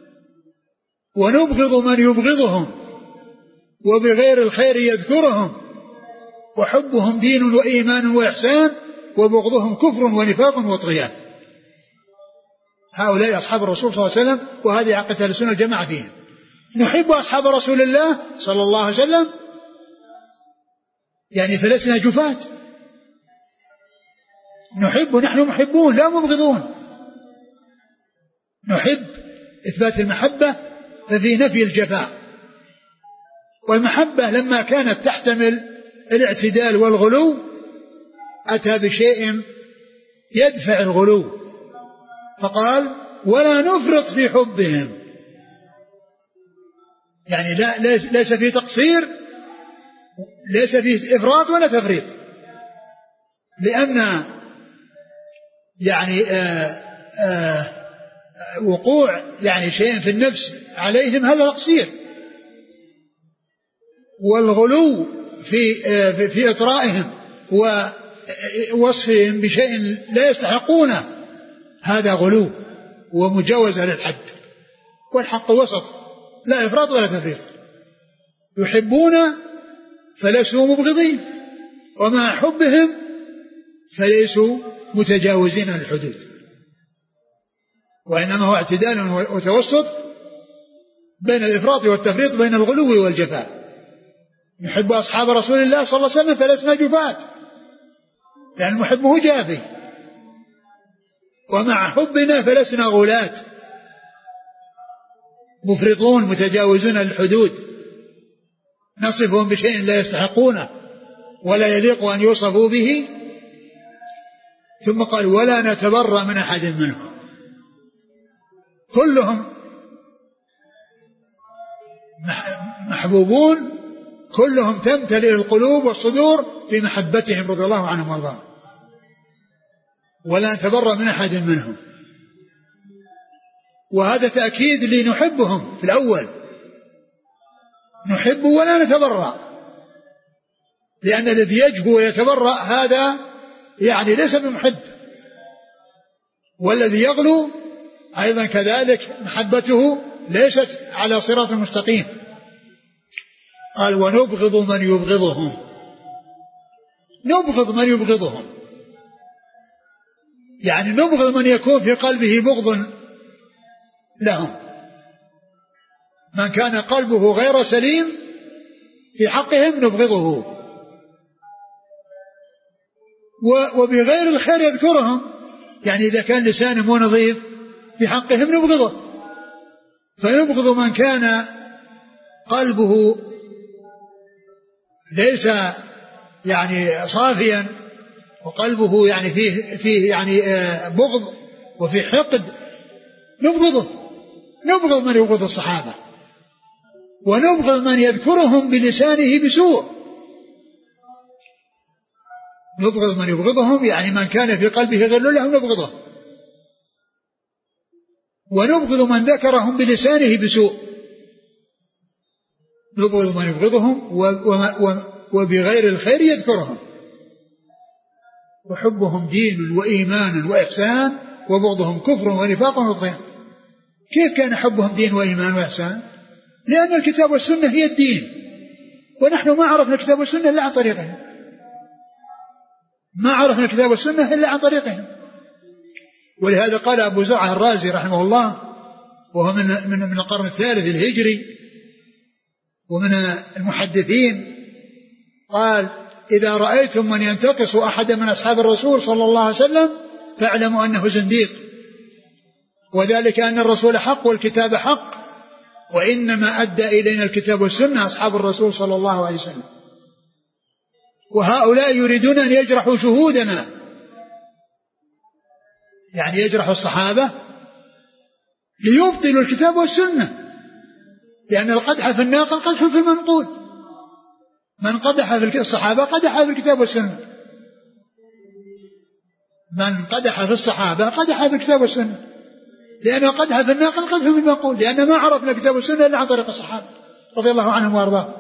ونبغض من يبغضهم وبغير الخير يذكرهم وحبهم دين وإيمان وإحسان وبغضهم كفر ونفاق وطغيان. هؤلاء أصحاب الرسول صلى الله عليه وسلم، وهذه عقيدة أهل السنة والجماعة فيهم. نحب أصحاب رسول الله صلى الله عليه وسلم يعني فلسنا جفاة، نحب نحن محبون لا مبغضون. نحب إثبات المحبة ففي نفي الجفاء، والمحبة لما كانت تحتمل الاعتدال والغلو أتى بشيء يدفع الغلو، فقال ولا نفرط في حبهم، يعني لا ليس في تقصير ليس في إفراط ولا تفريط، لأن يعني آآ آآ وقوع يعني شيء في النفس عليهم هذا تقصير، والغلو في في إطرائهم ووصفهم بشيء لا يستحقونه هذا غلو ومجاوزة للحد. والحق وسط لا إفراط ولا تفريط، يحبون فليسوا مبغضين ومع حبهم فليسوا متجاوزين للحدود، وإنما هو اعتدال وتوسط بين الإفراط والتفريط بين الغلو والجفاء. نحب أصحاب رسول الله صلى الله عليه وسلم فلسنا جفاة، لأن محبه جافي، ومع حبنا فلسنا غلاة مفرطون متجاوزون للحدود نصفهم بشيء لا يستحقونه ولا يليق أن يوصفوا به. ثم قال ولا نتبرأ من أحد منهم، كلهم محبوبون، كلهم تمتلئ القلوب والصدور في محبتهم رضي الله عنهم وارضاهم، ولا نتبرأ من أحد منهم. وهذا تأكيد لنحبهم في الأول، نحب ولا نتبرأ، لأن الذي يجهو ويتبرأ هذا يعني ليس بمحب، والذي يغلو أيضا كذلك محبته ليست على صراط مستقيم. قال ونبغض من يبغضهم، نبغض من يبغضهم يعني نبغض من يكون في قلبه بغض لهم، من كان قلبه غير سليم في حقهم نبغضه، وبغير الخير يذكرهم، يعني إذا كان لسانه مو نظيف في حقهم نبغضه. فنبغض من كان قلبه ليس يعني صافيا وقلبه يعني فيه فيه يعني بغض وفي حقد نبغضه. نبغض من يبغض الصحابة، ونبغض من يذكرهم بلسانه بسوء. نبغض من يبغضهم يعني من كان في قلبه غل لهم نبغضه، ونبغض من ذكرهم بلسانه بسوء. نبغض من يبغضهم وبغير الخير يذكرهم، وحبهم دين وإيمان وإحسان وبغضهم كفر ونفاق وطغيان. كيف كان حبهم دين وإيمان وإحسان؟ لأن الكتاب والسنة هي الدين، ونحن ما عرفنا الكتاب والسنة إلا عن طريقهم، ما عرفنا الكتاب والسنة إلا عن طريقهم. ولهذا قال أبو زرعة الرازي رحمه الله وهو من من من القرن الثالث الهجري ومن المحدثين، قال: إذا رأيتم من ينتقص أحد من أصحاب الرسول صلى الله عليه وسلم فاعلموا أنه زنديق، وذلك أن الرسول حق والكتاب حق، وإنما أدى إلينا الكتاب والسنة أصحاب الرسول صلى الله عليه وسلم. وهؤلاء يريدون أن يجرحوا شهودنا، يعني يجرحوا الصحابة ليبطلوا الكتاب والسنة، لأن القدح في الناقل قدح في المنقول، من قدح في الصحابة قدح في الكتاب والسنة، من قدح في الصحابة قدح في الكتاب والسنة، لأن القدح في الناقل قدح في المنقول، لأن ما عرفنا الكتاب والسنة إلا عن طريق الصحابة رضي الله عنهم وأرضاهم.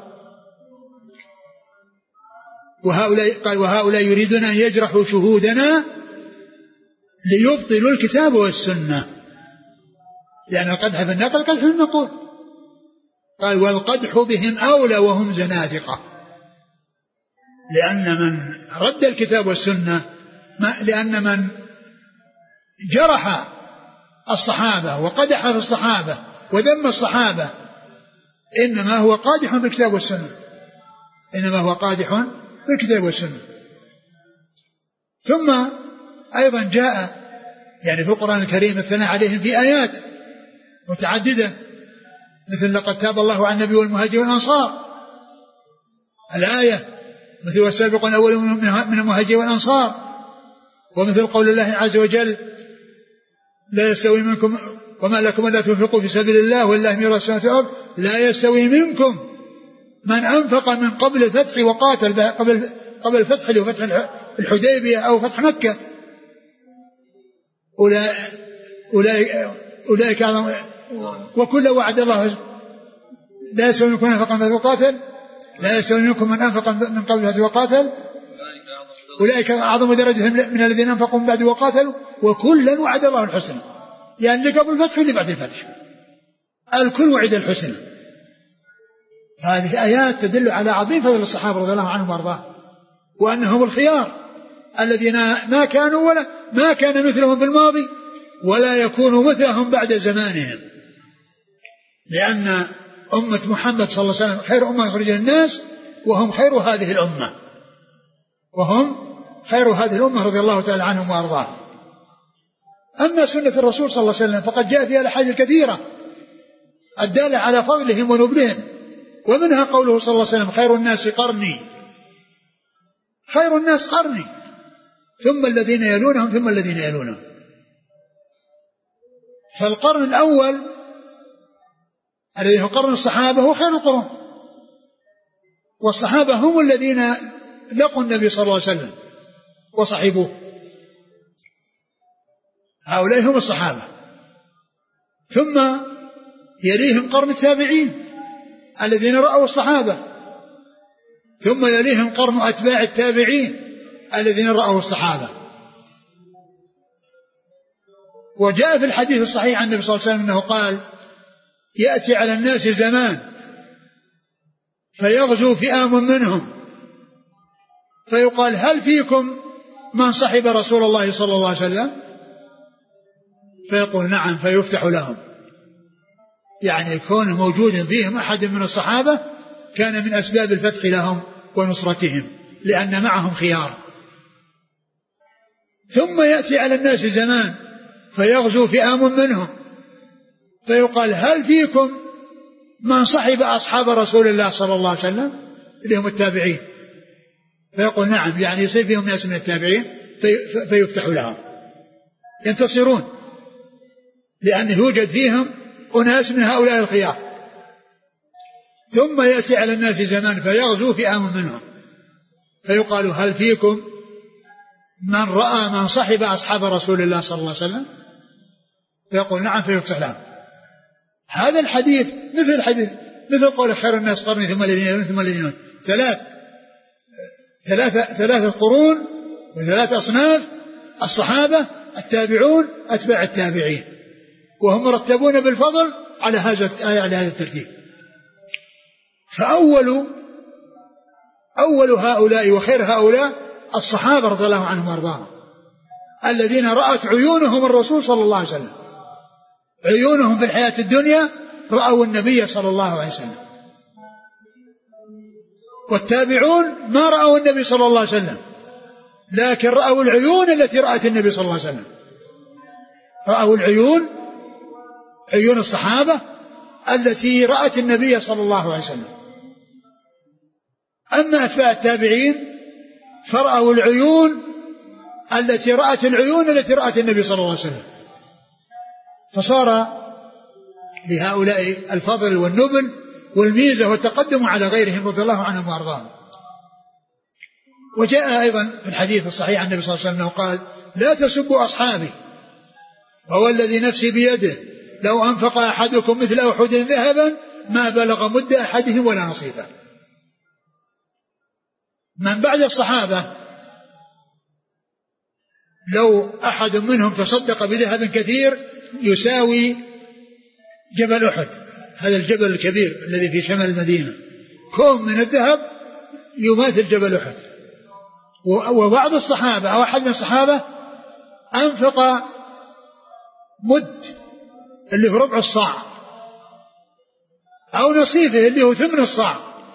وهؤلاء قال: وهؤلاء يريدون أن يجرحوا شهودنا ليبطلوا الكتاب والسنة، لأن القدح في النقل قدح في المنقول. قال: والقدح بهم أولى وهم زنادقة، لأن من رد الكتاب والسنة، لأن من جرح الصحابة وقدح في الصحابة وذم الصحابة إنما هو قادح بالكتاب والسنة، إنما هو قادح بالكتاب والسنة. ثم أيضا جاء يعني في القرآن الكريم الثناء عليهم في آيات متعددة، مثل: لقد تاب الله على النبي والمهاجرين والأنصار، الآية، مثل: والسابقون الأول من المهاجرين والأنصار، ومثل قول الله عز وجل: لا يستوي منكم وما لكم لا تنفقوا في سبيل الله ولله ميراث السماوات والأرض لا يستوي منكم من أنفق من قبل الفتح وقاتل، قبل قبل الفتح اللي هو فتح الحديبية أو فتح مكة، أولئك أولئك أعظم، وكل وعد الله لا يستوي منكم من أنفق من وقاتل لا يستوي منكم من أنفق من قبل الفتح وقاتل أولئك أعظم درجة من الذين أنفقوا من بعد وقاتلوا وكلا وعد الله الحسنى، يعني اللي قبل الفتح واللي بعد الفتح الكل وعد الحسنى. هذه آيات تدل على عظيم فضل الصحابة رضي الله عنهم وارضاهم، وأنهم الخيار الذين ما كانوا ولا ما كان مثلهم في الماضي ولا يكونوا مثلهم بعد زمانهم، لأن أمة محمد صلى الله عليه وسلم خير أمة أخرجت للناس، وهم خير هذه الأمة وهم خير هذه الأمة رضي الله تعالى عنهم وأرضاهم. أما سنة الرسول صلى الله عليه وسلم فقد جاء فيها الأحاديث الكثيرة الدالة على فضلهم ونبلهم، ومنها قوله صلى الله عليه وسلم: خير الناس قرني، خير الناس قرني ثم الذين يلونهم ثم الذين يلونهم. فالقرن الأول الذي هو قرن الصحابة هو خير القرون، والصحابة هم الذين لقوا النبي صلى الله عليه وسلم وصحبوه، هؤلاء هم الصحابة. ثم يليهم قرن التابعين الذين رأوا الصحابة، ثم يليهم قرن أتباع التابعين الذين رأوا الصحابة. وجاء في الحديث الصحيح عن النبي صلى الله عليه وسلم أنه قال: يأتي على الناس زمان فيغزو فئام منهم فيقال: هل فيكم من صحب رسول الله صلى الله عليه وسلم؟ فيقول: نعم، فيفتح لهم، يعني يكون موجود فيهم أحد من الصحابة كان من أسباب الفتح لهم ونصرتهم، لأن معهم خيار. ثم يأتي على الناس زمان فيغزو فئام منهم فيقال: هل فيكم من صحب أصحاب رسول الله صلى الله عليه وسلم اللي هم التابعين؟ فيقول: نعم، يعني يصير فيهم ناس من التابعين في فيفتح لهم، ينتصرون، لأنه يوجد فيهم أناس من هؤلاء الخيار. ثم يأتي على الناس زمان فيغزو فئام منهم فيقال: هل فيكم من رأى من صحب أصحاب رسول الله صلى الله عليه وسلم؟ فيقول: نعم، فيفتح لهم. هذا الحديث مثل الحديث مثل قول: خير الناس قرني ثم الذين يلون ثم الذين يلون، ثلاث ثلاثة ثلاثة قرون وثلاث أصناف: الصحابة، التابعون، أتباع التابعين، وهم مرتبون بالفضل على هذا على هذا الترتيب. فأول أول هؤلاء وخير هؤلاء الصحابة رضي الله عنهم وارضاهم الذين رأت عيونهم الرسول صلى الله عليه وسلم، عيونهم في الحياة الدنيا رأوا النبي صلى الله عليه وسلم. والتابعون ما رأوا النبي صلى الله عليه وسلم، لكن رأوا العيون التي رأت النبي صلى الله عليه وسلم، رأوا العيون، عيون الصحابة التي رأت النبي صلى الله عليه وسلم. أما أتباع التابعين فرأوا العيون التي رأت العيون التي رأت النبي صلى الله عليه وسلم، فصار لهؤلاء الفضل والنبل والميزة والتقدم على غيرهم رضي الله عنهم وأرضاهم. وجاء أيضا في الحديث الصحيح عن النبي صلى الله عليه وسلم قال: لا تسبوا أصحابي وهو الذي نفسي بيده لو أنفق أحدكم مثل أحد ذهبا ما بلغ مد أحدهم ولا نصيفه. من بعد الصحابة لو أحد منهم تصدق بذهب كثير يساوي جبل أحد، هذا الجبل الكبير الذي في شمال المدينة، كوم من الذهب يماثل جبل أحد. وبعض الصحابة أو أحد من الصحابة أنفق مد اللي هو ربع الصاع أو نصيفه اللي هو ثمن الصاع،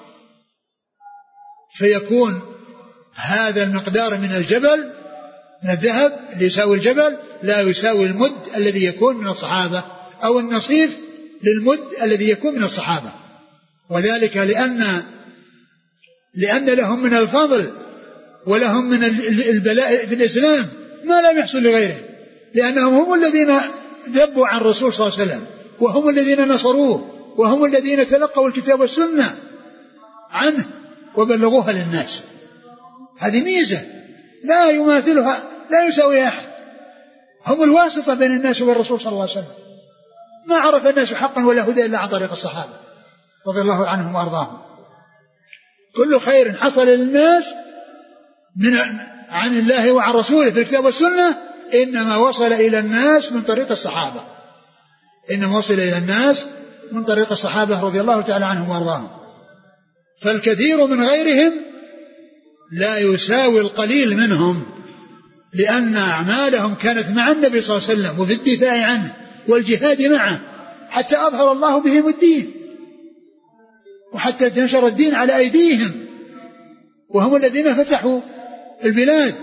فيكون هذا المقدار من الجبل من الذهب اللي يساوي الجبل لا يساوي المد الذي يكون من الصحابة أو النصيف للمد الذي يكون من الصحابة. وذلك لأن لأن لهم من الفضل ولهم من البلاء في الإسلام ما لم يحصل لغيرهم، لأنهم هم الذين ذبوا عن الرسول صلى الله عليه وسلم، وهم الذين نصروه، وهم الذين تلقوا الكتاب والسنة عنه وبلغوها للناس. هذه ميزة لا يماثلها، لا يساوي أحد. هم الواسطة بين الناس والرسول صلى الله عليه وسلم. ما عرف الناس حقا ولا هدى إلا عن طريق الصحابة رضي الله عنهم وأرضاهم. كل خير حصل للناس من عن الله وعن رسوله في الكتاب والسنة إنما وصل إلى الناس من طريق الصحابة، إنما وصل إلى الناس من طريق الصحابة رضي الله تعالى عنهم وأرضاهم. فالكثير من غيرهم لا يساوي القليل منهم، لأن أعمالهم كانت مع النبي صلى الله عليه وسلم وفي الدفاع عنه والجهاد معه حتى أظهر الله بهم الدين، وحتى تنشر الدين على أيديهم، وهم الذين فتحوا البلاد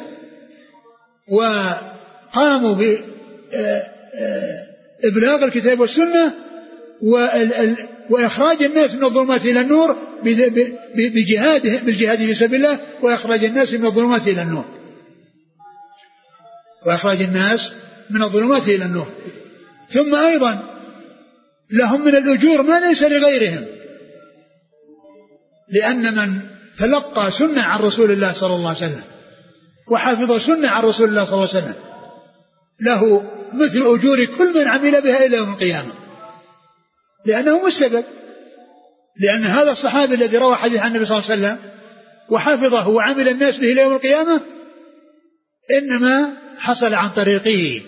وقاموا بإبلاغ الكتاب والسنة وإخراج الناس من الظلمات إلى النور بجهاده بالجهاد في سبيل الله، وإخراج الناس من الظلمات إلى النور وإخراج الناس من الظلمات إلى النور. ثم أيضا لهم من الأجور ما ليس لغيرهم، لأن من تلقى سنة عن رسول الله صلى الله عليه وسلم وحافظ سنة عن رسول الله صلى الله عليه وسلم له مثل أجور كل من عمل بها إلى يوم القيامة، لأنهم السبب. لأن هذا الصحابي الذي روى حديث عن النبي صلى الله عليه وسلم وحفظه وعمل الناس به إلى يوم القيامة إنما حصل عن طريقه.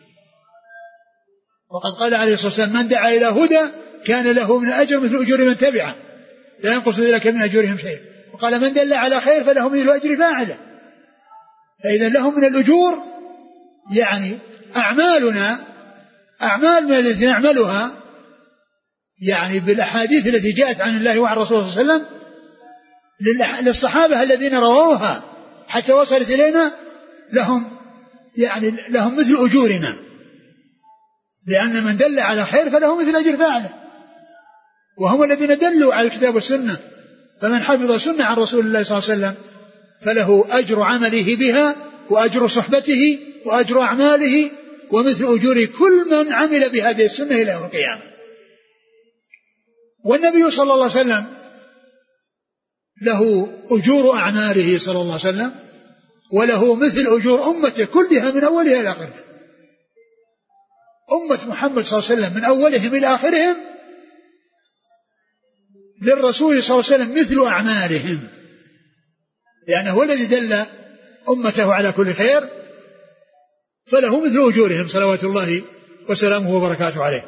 وقد قال عليه الصلاة والسلام: من دعا إلى هدى كان له من أجر مثل أجور من تبعه لا ينقص ذلك من أجورهم شيء. وقال: من دل على خير فله مثل أجر فاعله. فإذا لهم من الأجور يعني أعمالنا أعمالنا التي نعملها يعني بالأحاديث التي جاءت عن الله وعن رسوله صلى الله عليه وسلم للصحابة الذين رووها حتى وصلت إلينا لهم يعني لهم مثل أجورنا، لأن من دل على خير فله مثل أجر فاعله، وهم الذين دلوا على الكتاب والسنة. فمن حفظ سنة عن رسول الله صلى الله عليه وسلم فله أجر عمله بها وأجر صحبته وأجر أعماله ومثل أجور كل من عمل بهذه السنة إلى يوم القيامة. والنبي صلى الله عليه وسلم له أجور أعماله صلى الله عليه وسلم وله مثل أجور أمته كلها من أولها إلى آخرها. أمة محمد صلى الله عليه وسلم من أولهم إلى آخرهم للرسول صلى الله عليه وسلم مثل أعمالهم، لأنه هو الذي دل أمته على كل خير، فله مثل أجورهم صلوات الله وسلامه وبركاته عليه.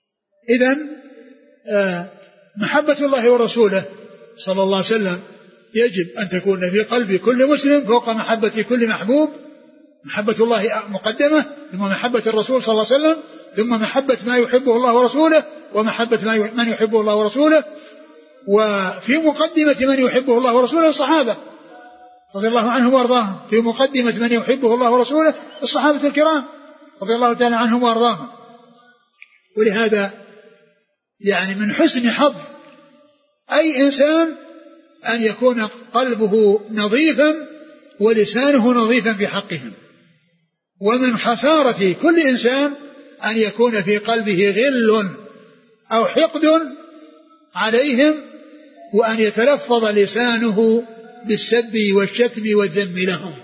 إذن محبة الله ورسوله صلى الله عليه وسلم يجب أن تكون في قلب كل مسلم فوق محبة كل محبوب محبة الله مقدمة، ثم محبة الرسول صلى الله عليه وسلم، ثم محبة ما يحبه الله ورسوله، ومحبة من يحبه الله ورسوله، وفي مقدمة من يحبه الله ورسوله الصحابة رضي الله عنهم وارضاهم، في مقدمة من يحبه الله ورسوله الصحابة الكرام رضي الله تعالى عنهم وارضاهم. ولهذا يعني من حسن حظ أي إنسان أن يكون قلبه نظيفا ولسانه نظيفا في حقهم، ومن خسارة كل إنسان أن يكون في قلبه غل أو حقد عليهم، وأن يتلفظ لسانه بالسب والشتم والذم لهم.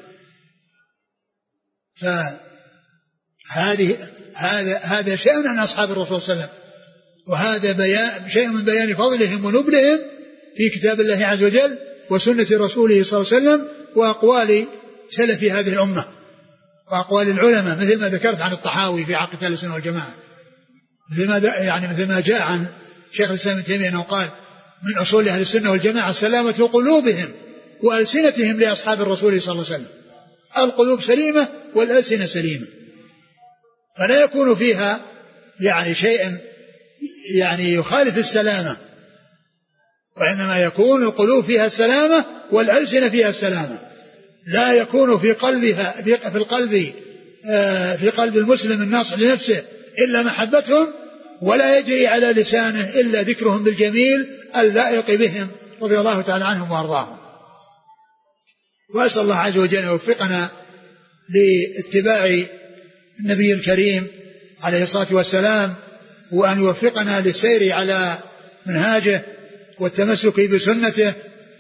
فهذه هذا هذا شأن عن أصحاب الرسول صلى الله عليه وسلم، وهذا بيان شيء من بيان فضلهم ونبلهم في كتاب الله عز وجل وسنة رسوله صلى الله عليه وسلم وأقوال سلف هذه الأمة وأقوال العلماء، مثل ما ذكرت عن الطحاوي في عقيدة أهل السنة والجماعة، مثل ما يعني مثل ما جاء عن شيخ الإسلام ابن تيمية أنه قال من أصول أهل السنة والجماعة سلامة قلوبهم وألسنتهم لأصحاب الرسول صلى الله عليه وسلم. القلوب سليمة والألسنة سليمة، فلا يكون فيها يعني شيء يعني يخالف السلامة، وإنما يكون القلوب فيها السلامة والألسنة فيها السلامة. لا يكون في قلبها في القلب في قلب المسلم الناصح لنفسه إلا محبتهم، ولا يجري على لسانه إلا ذكرهم بالجميل اللائق بهم رضي الله تعالى عنهم وأرضاهم. وأسأل الله عز وجل أن يوفقنا لاتباع النبي الكريم عليه الصلاة والسلام، وأن يوفقنا للسير على منهاجه والتمسك بسنته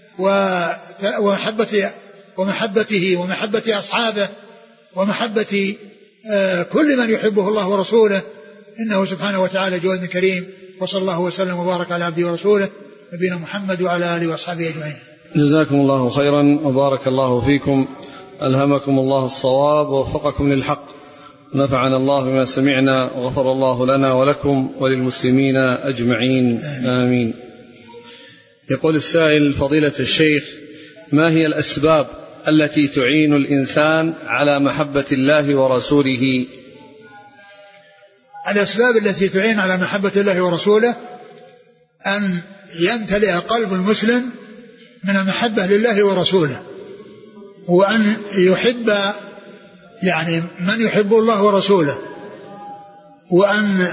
ومحبة ومحبته ومحبة أصحابه ومحبة كل من يحبه الله ورسوله، إنه سبحانه وتعالى جواد كريم. وصلى الله وسلم وبارك على عبده ورسوله نبينا محمد وعلى آله وأصحابه أجمعين. جزاكم الله خيرا وبارك الله فيكم، ألهمكم الله الصواب ووفقكم للحق، نفعنا الله بما سمعنا وغفر الله لنا ولكم وللمسلمين أجمعين آمين. يقول السائل فضيلة الشيخ: ما هي الأسباب التي تعين الإنسان على محبة الله ورسوله؟ الأسباب التي تعين على محبة الله ورسوله أن يمتلئ قلب المسلم من المحبة لله ورسوله، وأن يحب يعني من يحب الله ورسوله، وأن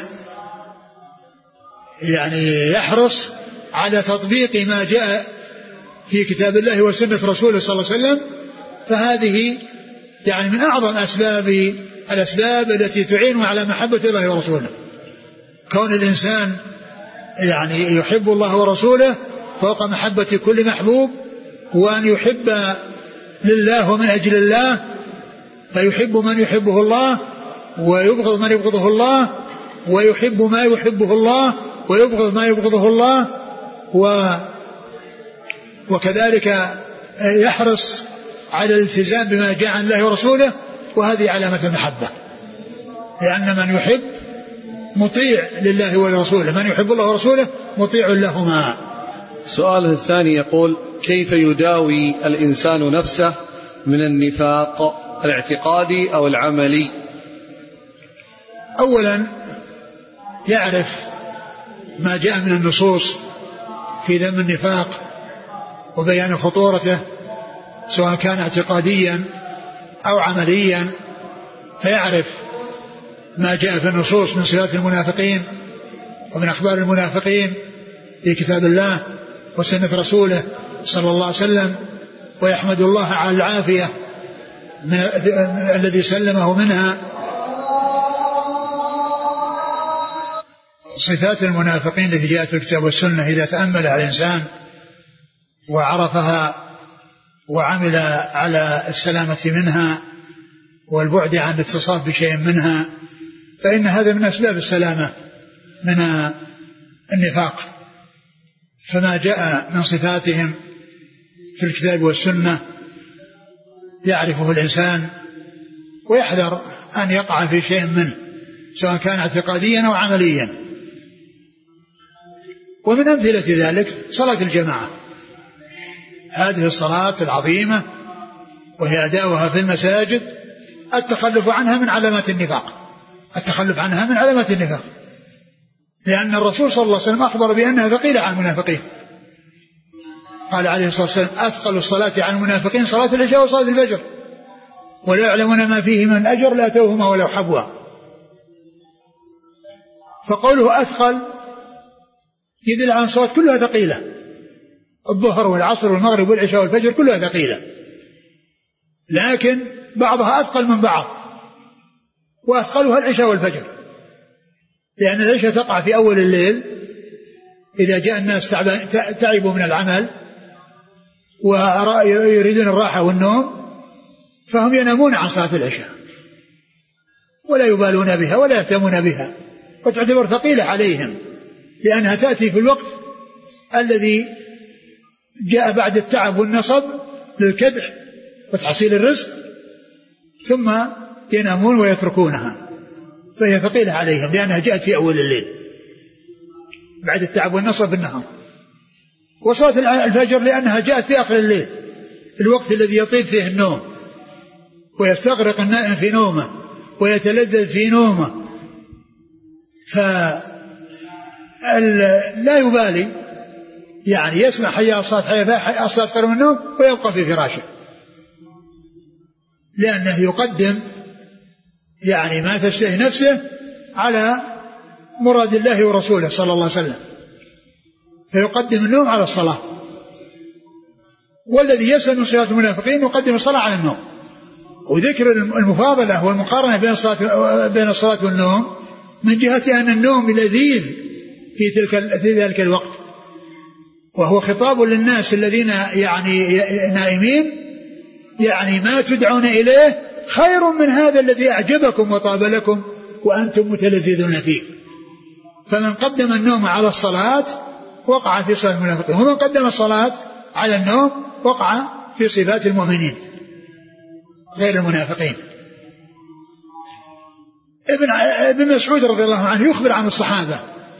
يعني يحرص على تطبيق ما جاء في كتاب الله وسنة رسوله صلى الله عليه وسلم. فهذه يعني من أعظم أسباب الأسباب التي تعين على محبة الله ورسوله، كون الإنسان يعني يحب الله ورسوله فوق محبة كل محبوب، وأن يحب لله ومن أجل الله، فيحب من يحبه الله ويبغض من يبغضه الله، ويحب ما يحبه الله ويبغض ما يبغضه الله، و وكذلك يحرص على الالتزام بما جاء عن الله ورسوله، وهذه علامة المحبة، لأن من يحب مطيع لله ولرسوله، من يحب الله ورسوله مطيع لهما. سؤاله الثاني يقول: كيف يداوي الإنسان نفسه من النفاق الاعتقادي أو العملي؟ أولا يعرف ما جاء من النصوص في ذم النفاق وبيان خطورته، سواء كان اعتقاديا أو عمليا، فيعرف ما جاء في النصوص من صفات المنافقين ومن أخبار المنافقين في كتاب الله وسنة رسوله صلى الله عليه وسلم، ويحمد الله على العافية من الذي سلمه منها. صفات المنافقين التي جاءت في الكتاب والسنة إذا تأملها الإنسان وعرفها وعمل على السلامة منها والبعد عن الاتصاف بشيء منها، فإن هذا من أسباب السلامة من النفاق. فما جاء من صفاتهم في الكتاب والسنة يعرفه الإنسان ويحذر أن يقع في شيء منه، سواء كان اعتقاديا أو عمليا. ومن أمثلة ذلك صلاة الجماعة، هذه الصلاة العظيمة وهي أداؤها في المساجد التخلف عنها من علامات النفاق، التخلف عنها من علامات النفاق، لأن الرسول صلى الله عليه وسلم أخبر بأنها ثقيلة على المنافقين. قال عليه الصلاة والسلام أثقل الصلاة على المنافقين صلاة العشاء وصلاة الفجر ولا يعلمون ما فيه من أجر لا أتوهما ولو حبوا. فقوله أثقل يدل على الصلاة كلها ثقيلة، الظهر والعصر والمغرب والعشاء والفجر كلها ثقيلة، لكن بعضها أثقل من بعض، وأثقلها العشاء والفجر، لأن العشاء تقع في أول الليل إذا جاء الناس تعبوا من العمل ويريدون الراحة والنوم فهم ينامون عن صلاة العشاء ولا يبالون بها ولا يهتمون بها، وتعتبر ثقيلة عليهم لأنها تأتي في الوقت الذي جاء بعد التعب والنصب للكدح وتحصيل الرزق، ثم ينامون ويتركونها، فهي ثقيلة عليهم لأنها جاءت في أول الليل بعد التعب والنصب بالنهار. وصلاة الفجر لأنها جاءت في آخر الليل، الوقت الذي يطيب فيه النوم ويستغرق النائم في نومه ويتلذذ في نومه، فلا يبالي، يعني يسمع حي على الصلاة حي على الصلاة خير من النوم ويبقى في فراشه، لأنه يقدم يعني ما تشتهي نفسه على مراد الله ورسوله صلى الله عليه وسلم، فيقدم النوم على الصلاة. والذي يسأل من صفات المنافقين يقدم الصلاة على النوم. وذكر المفاضلة والمقارنة بين الصلاة بين الصلاة والنوم من جهة أن النوم لذيذ في تلك في ذلك الوقت، وهو خطاب للناس الذين يعني نائمين، يعني ما تدعون إليه خير من هذا الذي أعجبكم وطاب لكم وأنتم متلذذون فيه. فمن قدم النوم على الصلاة وقع في صفات المنافقين، ومن قدم الصلاة على النوم وقع في صفات المؤمنين غير المنافقين. ابن ابن مسعود رضي الله عنه يخبر عن الصحابة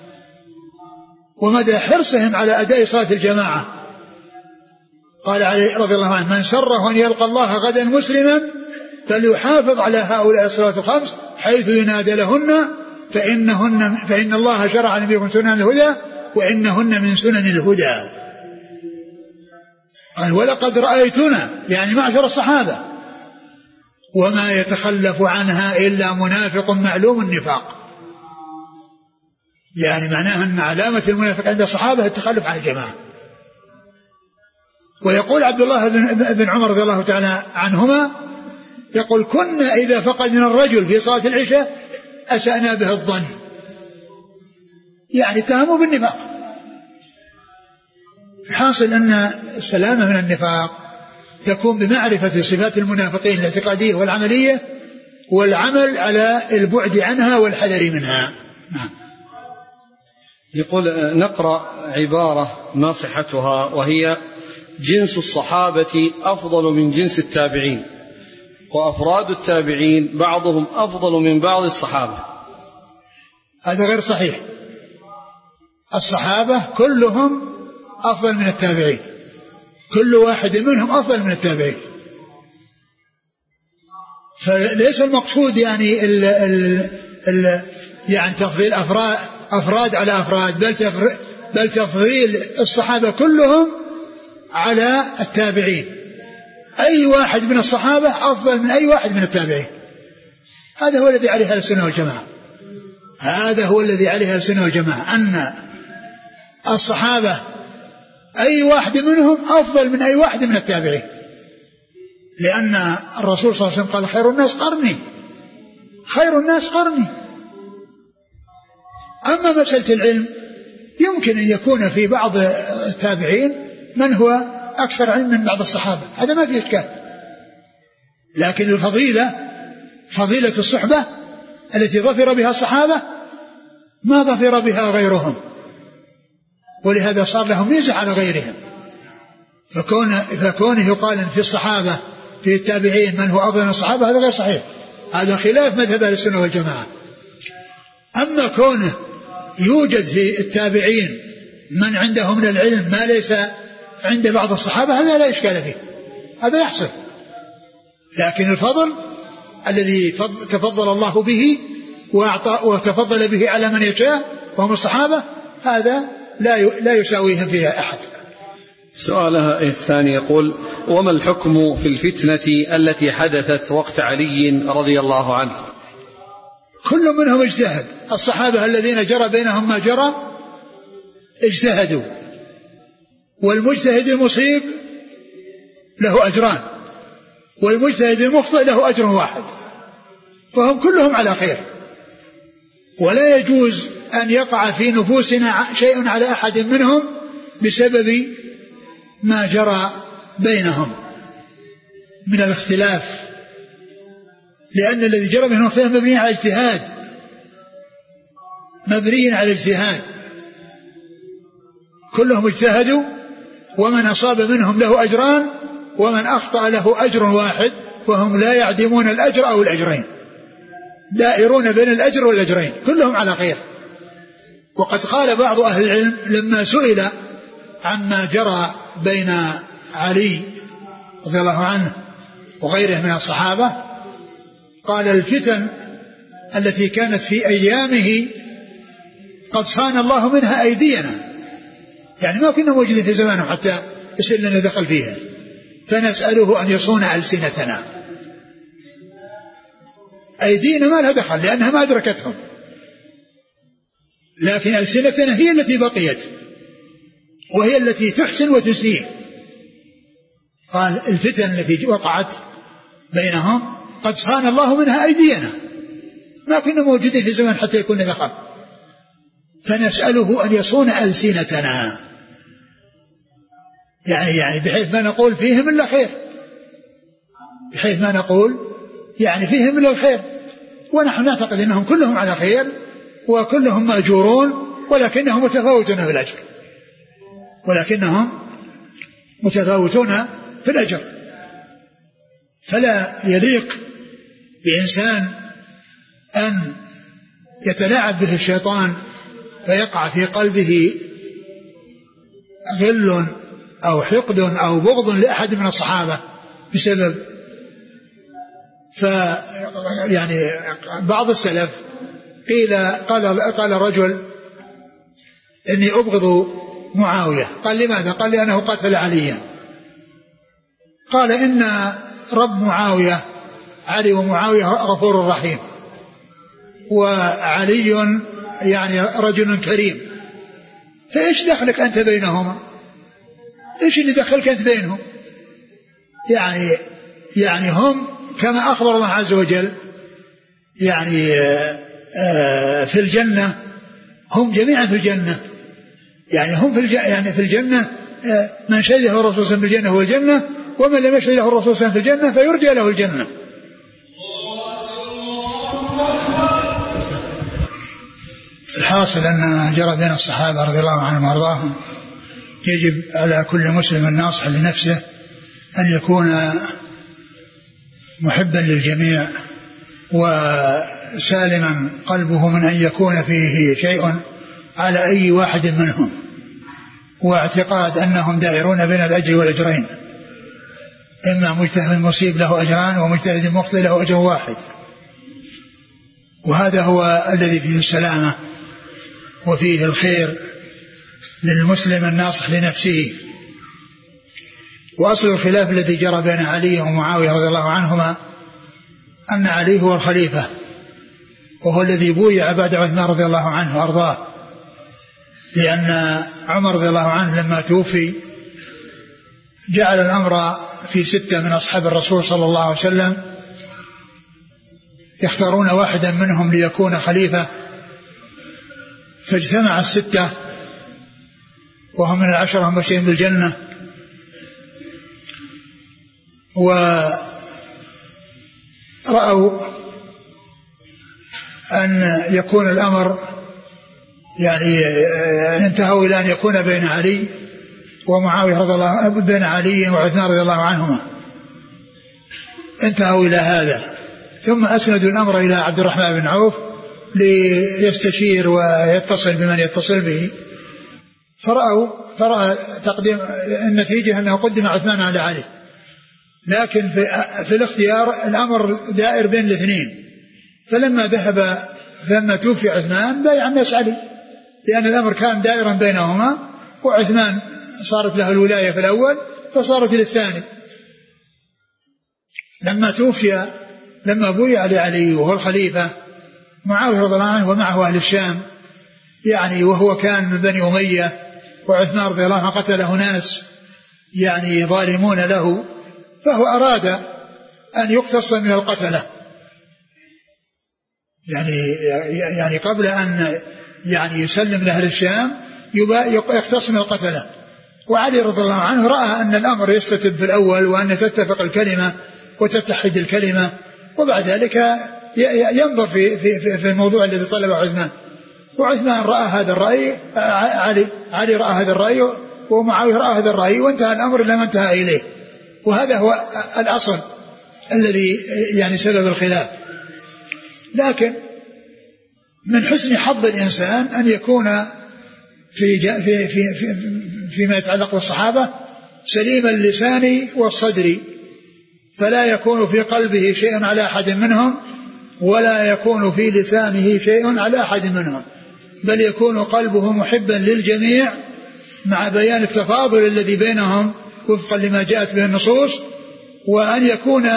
ومدى حرصهم على أداء صلاة الجماعة. قال عليه رضي الله عنه: من سره أن يلقى الله غدا مسلما فليحافظ على هؤلاء الصلوات الخمس حيث ينادى لهن فإنهن فإن الله شرع لنبيكم سنن الهدى وإنهن من سنن الهدى. قال: ولقد رأيتنا، يعني معشر الصحابة، وما يتخلف عنها إلا منافق معلوم النفاق. يعني معناها أن علامة المنافق عند الصحابة التخلف عن الجماعة. ويقول عبد الله بن عمر رضي الله تعالى عنهما يقول: كنا إذا فقدنا الرجل في صلاة العشاء أسأنا به الظن، يعني اتهموا بالنفاق. حاصل أن السلامة من النفاق تكون بمعرفة صفات المنافقين الاعتقادية والعملية والعمل على البعد عنها والحذر منها. نعم. يقول: نقرأ عبارة ما صحتها وهي: جنس الصحابة أفضل من جنس التابعين، وأفراد التابعين بعضهم أفضل من بعض الصحابة. هذا غير صحيح. الصحابة كلهم أفضل من التابعين، كل واحد منهم أفضل من التابعين. فليس المقصود يعني ال ال ال يعني تفضيل أفراد, أفراد على أفراد، بل, بل تفضيل الصحابة كلهم على التابعين. أي واحد من الصحابة أفضل من أي واحد من التابعين. هذا هو الذي عليه السنة والجماعة، هذا هو الذي عليه السنة والجماعة، أن الصحابة أي واحد منهم أفضل من أي واحد من التابعين، لأن الرسول صلى الله عليه وسلم قال: خير الناس قرني، خير الناس قرني. أما مسألة العلم يمكن أن يكون في بعض التابعين من هو أكثر علم من بعض الصحابة، هذا ما فيه إشكال، لكن الفضيلة فضيلة الصحبة التي ظفر بها الصحابة ما ظفر بها غيرهم، ولهذا صار لهم ميزة على غيرهم. فكون فكونه يقال في الصحابة في التابعين من هو أفضل من الصحابة هذا غير صحيح، هذا خلاف مذهب أهل السنة والجماعة. أما كونه يوجد في التابعين من عنده من العلم ما ليس عند بعض الصحابة هذا لا إشكال فيه، هذا يحصل. لكن الفضل الذي تفضل الله به وأعطى وتفضل به على من يشاء وهم الصحابة هذا لا لا يساويهم فيها أحد. سؤالها الثاني يقول: وما الحكم في الفتنة التي حدثت وقت علي رضي الله عنه؟ كل منهم اجتهد. الصحابة الذين جرى بينهم ما جرى اجتهدوا، والمجتهد المصيب له أجران، والمجتهد المخطئ له أجر واحد، فهم كلهم على خير. ولا يجوز أن يقع في نفوسنا شيء على أحد منهم بسبب ما جرى بينهم من الاختلاف، لأن الذي جرى بينهم اختلاف مبني على اجتهاد، مبني على اجتهاد، كلهم اجتهدوا، ومن أصاب منهم له أجران ومن أخطأ له أجر واحد، وهم لا يعدمون الأجر أو الأجرين، دائرون بين الأجر والأجرين، كلهم على خير. وقد قال بعض أهل العلم لما سئل عما جرى بين علي رضي الله عنه وغيره من الصحابة، قال: الفتن التي كانت في أيامه قد صان الله منها أيدينا، يعني ما كنا موجودين في زمانه حتى يصير لنا دخل فيها، فنسأله أن يصون ألسنتنا. أيدينا ما لها دخل لأنها ما أدركتهم، لكن ألسنتنا هي التي بقيت وهي التي تحسن وتسيء. قال: الفتن التي وقعت بينهم قد صان الله منها أيدينا، ما كنا موجودين في زمان حتى يكون دخل، فنسأله أن يصون ألسنتنا، يعني يعني بحيث ما نقول فيهم إلا خير، بحيث ما نقول يعني فيهم إلا الخير، ونحن نعتقد أنهم كلهم على خير وكلهم مأجورون، ولكنهم متفاوتون في الأجر، ولكنهم متفاوتون في الأجر. فلا يليق بإنسان أن يتلاعب به الشيطان فيقع في قلبه غل أو حقد أو بغض لأحد من الصحابة بسبب. ف يعني بعض السلف قيل قال قال رجل: إني أبغض معاوية. قال: لماذا؟ قال: لأنه قتل عليا. قال: إن رب معاوية علي، ومعاوية غفور رحيم، وعلي يعني رجل كريم، فإيش دخلك أنت بينهما؟ إيش اللي دخلك أنت بينهم؟ يعني يعني هم كما أخبر الله عز وجل يعني في الجنة، هم جميعا في الجنة، يعني هم في الجنة، يعني في الجنة من شهده الرسول صلى الله عليه وسلم بالجنة هو الجنة، ومن لم يشهد له الرسول صلى الله عليه وسلم في الجنة فيرجى له الجنة. الحاصل أن ما جرى بين الصحابة رضي الله عنهم وارضاهم يجب على كل مسلم ناصح لنفسه أن يكون محبا للجميع وسالما قلبه من أن يكون فيه شيء على أي واحد منهم، واعتقاد أنهم دائرون بين الأجر والأجرين، إما مجتهد مصيب له أجران ومجتهد مخطئ له أجر واحد، وهذا هو الذي فيه السلامة وفيه الخير للمسلم الناصح لنفسه. وأصل الخلاف الذي جرى بين علي ومعاوية رضي الله عنهما أن علي هو الخليفة، وهو الذي بويع بعد عثمان رضي الله عنه وأرضاه، لأن عمر رضي الله عنه لما توفي جعل الأمر في ستة من أصحاب الرسول صلى الله عليه وسلم يختارون واحدا منهم ليكون خليفة، فاجتمع الستة وهم من العشرة المبشرين بالجنة، ورأوا أن يكون الأمر يعني انتهوا إلى أن يكون بين علي ومعاوية رضي الله عنه، بين علي وعثمان رضي الله عنهما، انتهوا إلى هذا، ثم أسندوا الأمر إلى عبد الرحمن بن عوف ليستشير ويتصل بمن يتصل به، فرأوا فرأى تقديم النتيجة أنه قدم عثمان على علي، لكن في, في الاختيار الأمر دائر بين الاثنين. فلما ذهب لما توفي عثمان بايع الناس علي، لأن الأمر كان دائرا بينهما، وعثمان صارت له الولاية في الأول فصارت للثاني. لما توفي لما بويع لعلي وهو الخليفة، معاوية رضي الله عنه ومعه أهل الشام، يعني وهو كان من بني أمية، وعثمان رضي الله عنه قتله ناس يعني ظالمون له، فهو أراد أن يقتص من القتلة، يعني يعني قبل أن يعني يسلم لأهل الشام يقتص من القتلة. وعلي رضي الله عنه رأى أن الأمر يستتب في الأول، وأن تتفق الكلمة وتتحد الكلمة، وبعد ذلك ينظر في في في الموضوع الذي طلبه عثمان. وعثمان رأى هذا الرأي، علي علي رأى هذا الرأي، ومعاوية رأى هذا الرأي، وانتهى الأمر لما انتهى إليه. وهذا هو الأصل الذي يعني سبب الخلاف. لكن من حسن حظ الإنسان أن يكون في في في في فيما يتعلق بالصحابة سليم اللسان والصدر، فلا يكون في قلبه شيء على أحد منهم، ولا يكون في لسانه شيء على أحد منهم، بل يكون قلبه محبا للجميع مع بيان التفاضل الذي بينهم وفقا لما جاءت به النصوص، وأن يكون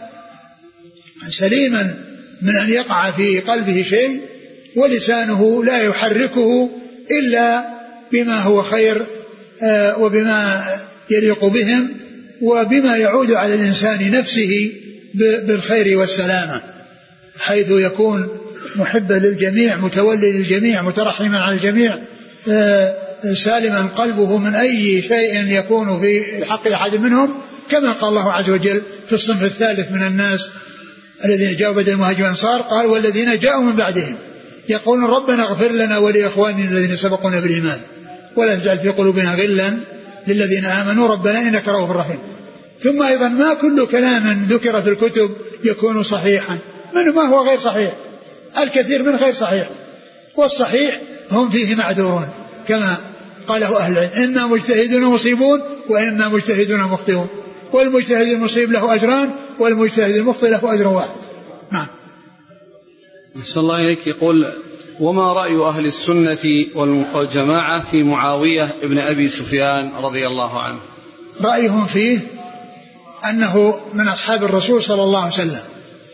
سليما من أن يقع في قلبه شيء، ولسانه لا يحركه إلا بما هو خير وبما يليق بهم، وبما يعود على الإنسان نفسه بالخير والسلامة، حيث يكون محبا للجميع، متولي للجميع، مترحما على الجميع، سالما قلبه من أي شيء يكون في حق أحد منهم، كما قال الله عز وجل في الصنف الثالث من الناس الذين جاءوا بدل المهاجرين والأنصار، قال والذين جاءوا من بعدهم يقولون ربنا اغفر لنا ولإخواننا الذين سبقونا بالإيمان ولا تجعل في قلوبنا غلا للذين آمنوا ربنا إنك رؤوف رحيم. ثم أيضا ما كل كلام ذكر في الكتب يكون صحيحا، منه ما هو غير صحيح، الكثير من غير صحيح، والصحيح هم فيه معذورون كما قاله أهل العلم، إنا مجتهدون مصيبون وإنا مجتهدون مخطئون، والمجتهد المصيب له أجران والمجتهد المخطئ له أجر واحد. نعم. أحسن الله إليك. يقول وما رأي أهل السنة والجماعة في معاوية ابن أبي سفيان رضي الله عنه؟ رأيهم فيه أنه من أصحاب الرسول صلى الله عليه وسلم،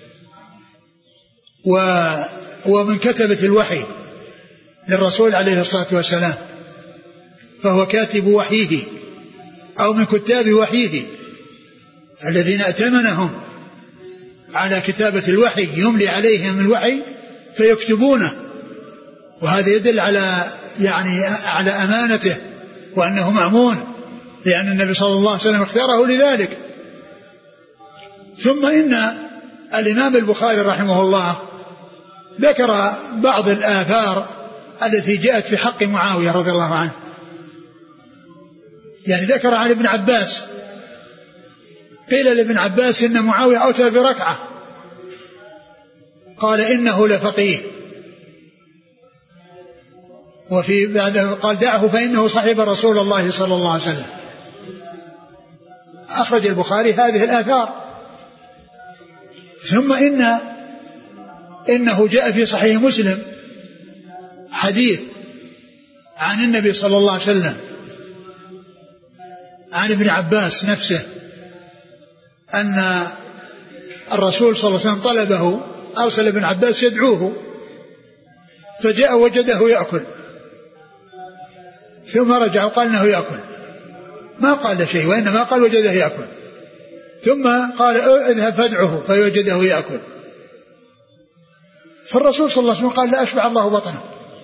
ومن كتبة الوحي للرسول عليه الصلاة والسلام، فهو كاتب وحيه أو من كتاب وحيه الذين ائتمنهم على كتابة الوحي، يملي عليهم الوحي فيكتبونه، وهذا يدل على يعني على أمانته وأنه مأمون، لأن النبي صلى الله عليه وسلم اختاره لذلك. ثم إن الإمام البخاري رحمه الله ذكر بعض الآثار التي جاءت في حق معاوية رضي الله عنه، يعني ذكر عن ابن عباس، قيل لابن عباس إن معاوية أوتى بركعة، قال إنه لفقيه، وفي بعده قال دعه فإنه صاحب رسول الله صلى الله عليه وسلم. أخرج البخاري هذه الآثار. ثم إن إنه جاء في صحيح مسلم حديث عن النبي صلى الله عليه وسلم عن ابن عباس نفسه أن الرسول صلى الله عليه وسلم طلبه، أرسل ابن عباس يدعوه، فجاء وجده يأكل، ثم رجع وقال إنه يأكل، ما قال شيء، وإنما قال وجده يأكل، ثم قال اذهب فادعه فوجده يأكل. فالرسول صلى الله عليه وسلم قال لا أشبع الله بطنه.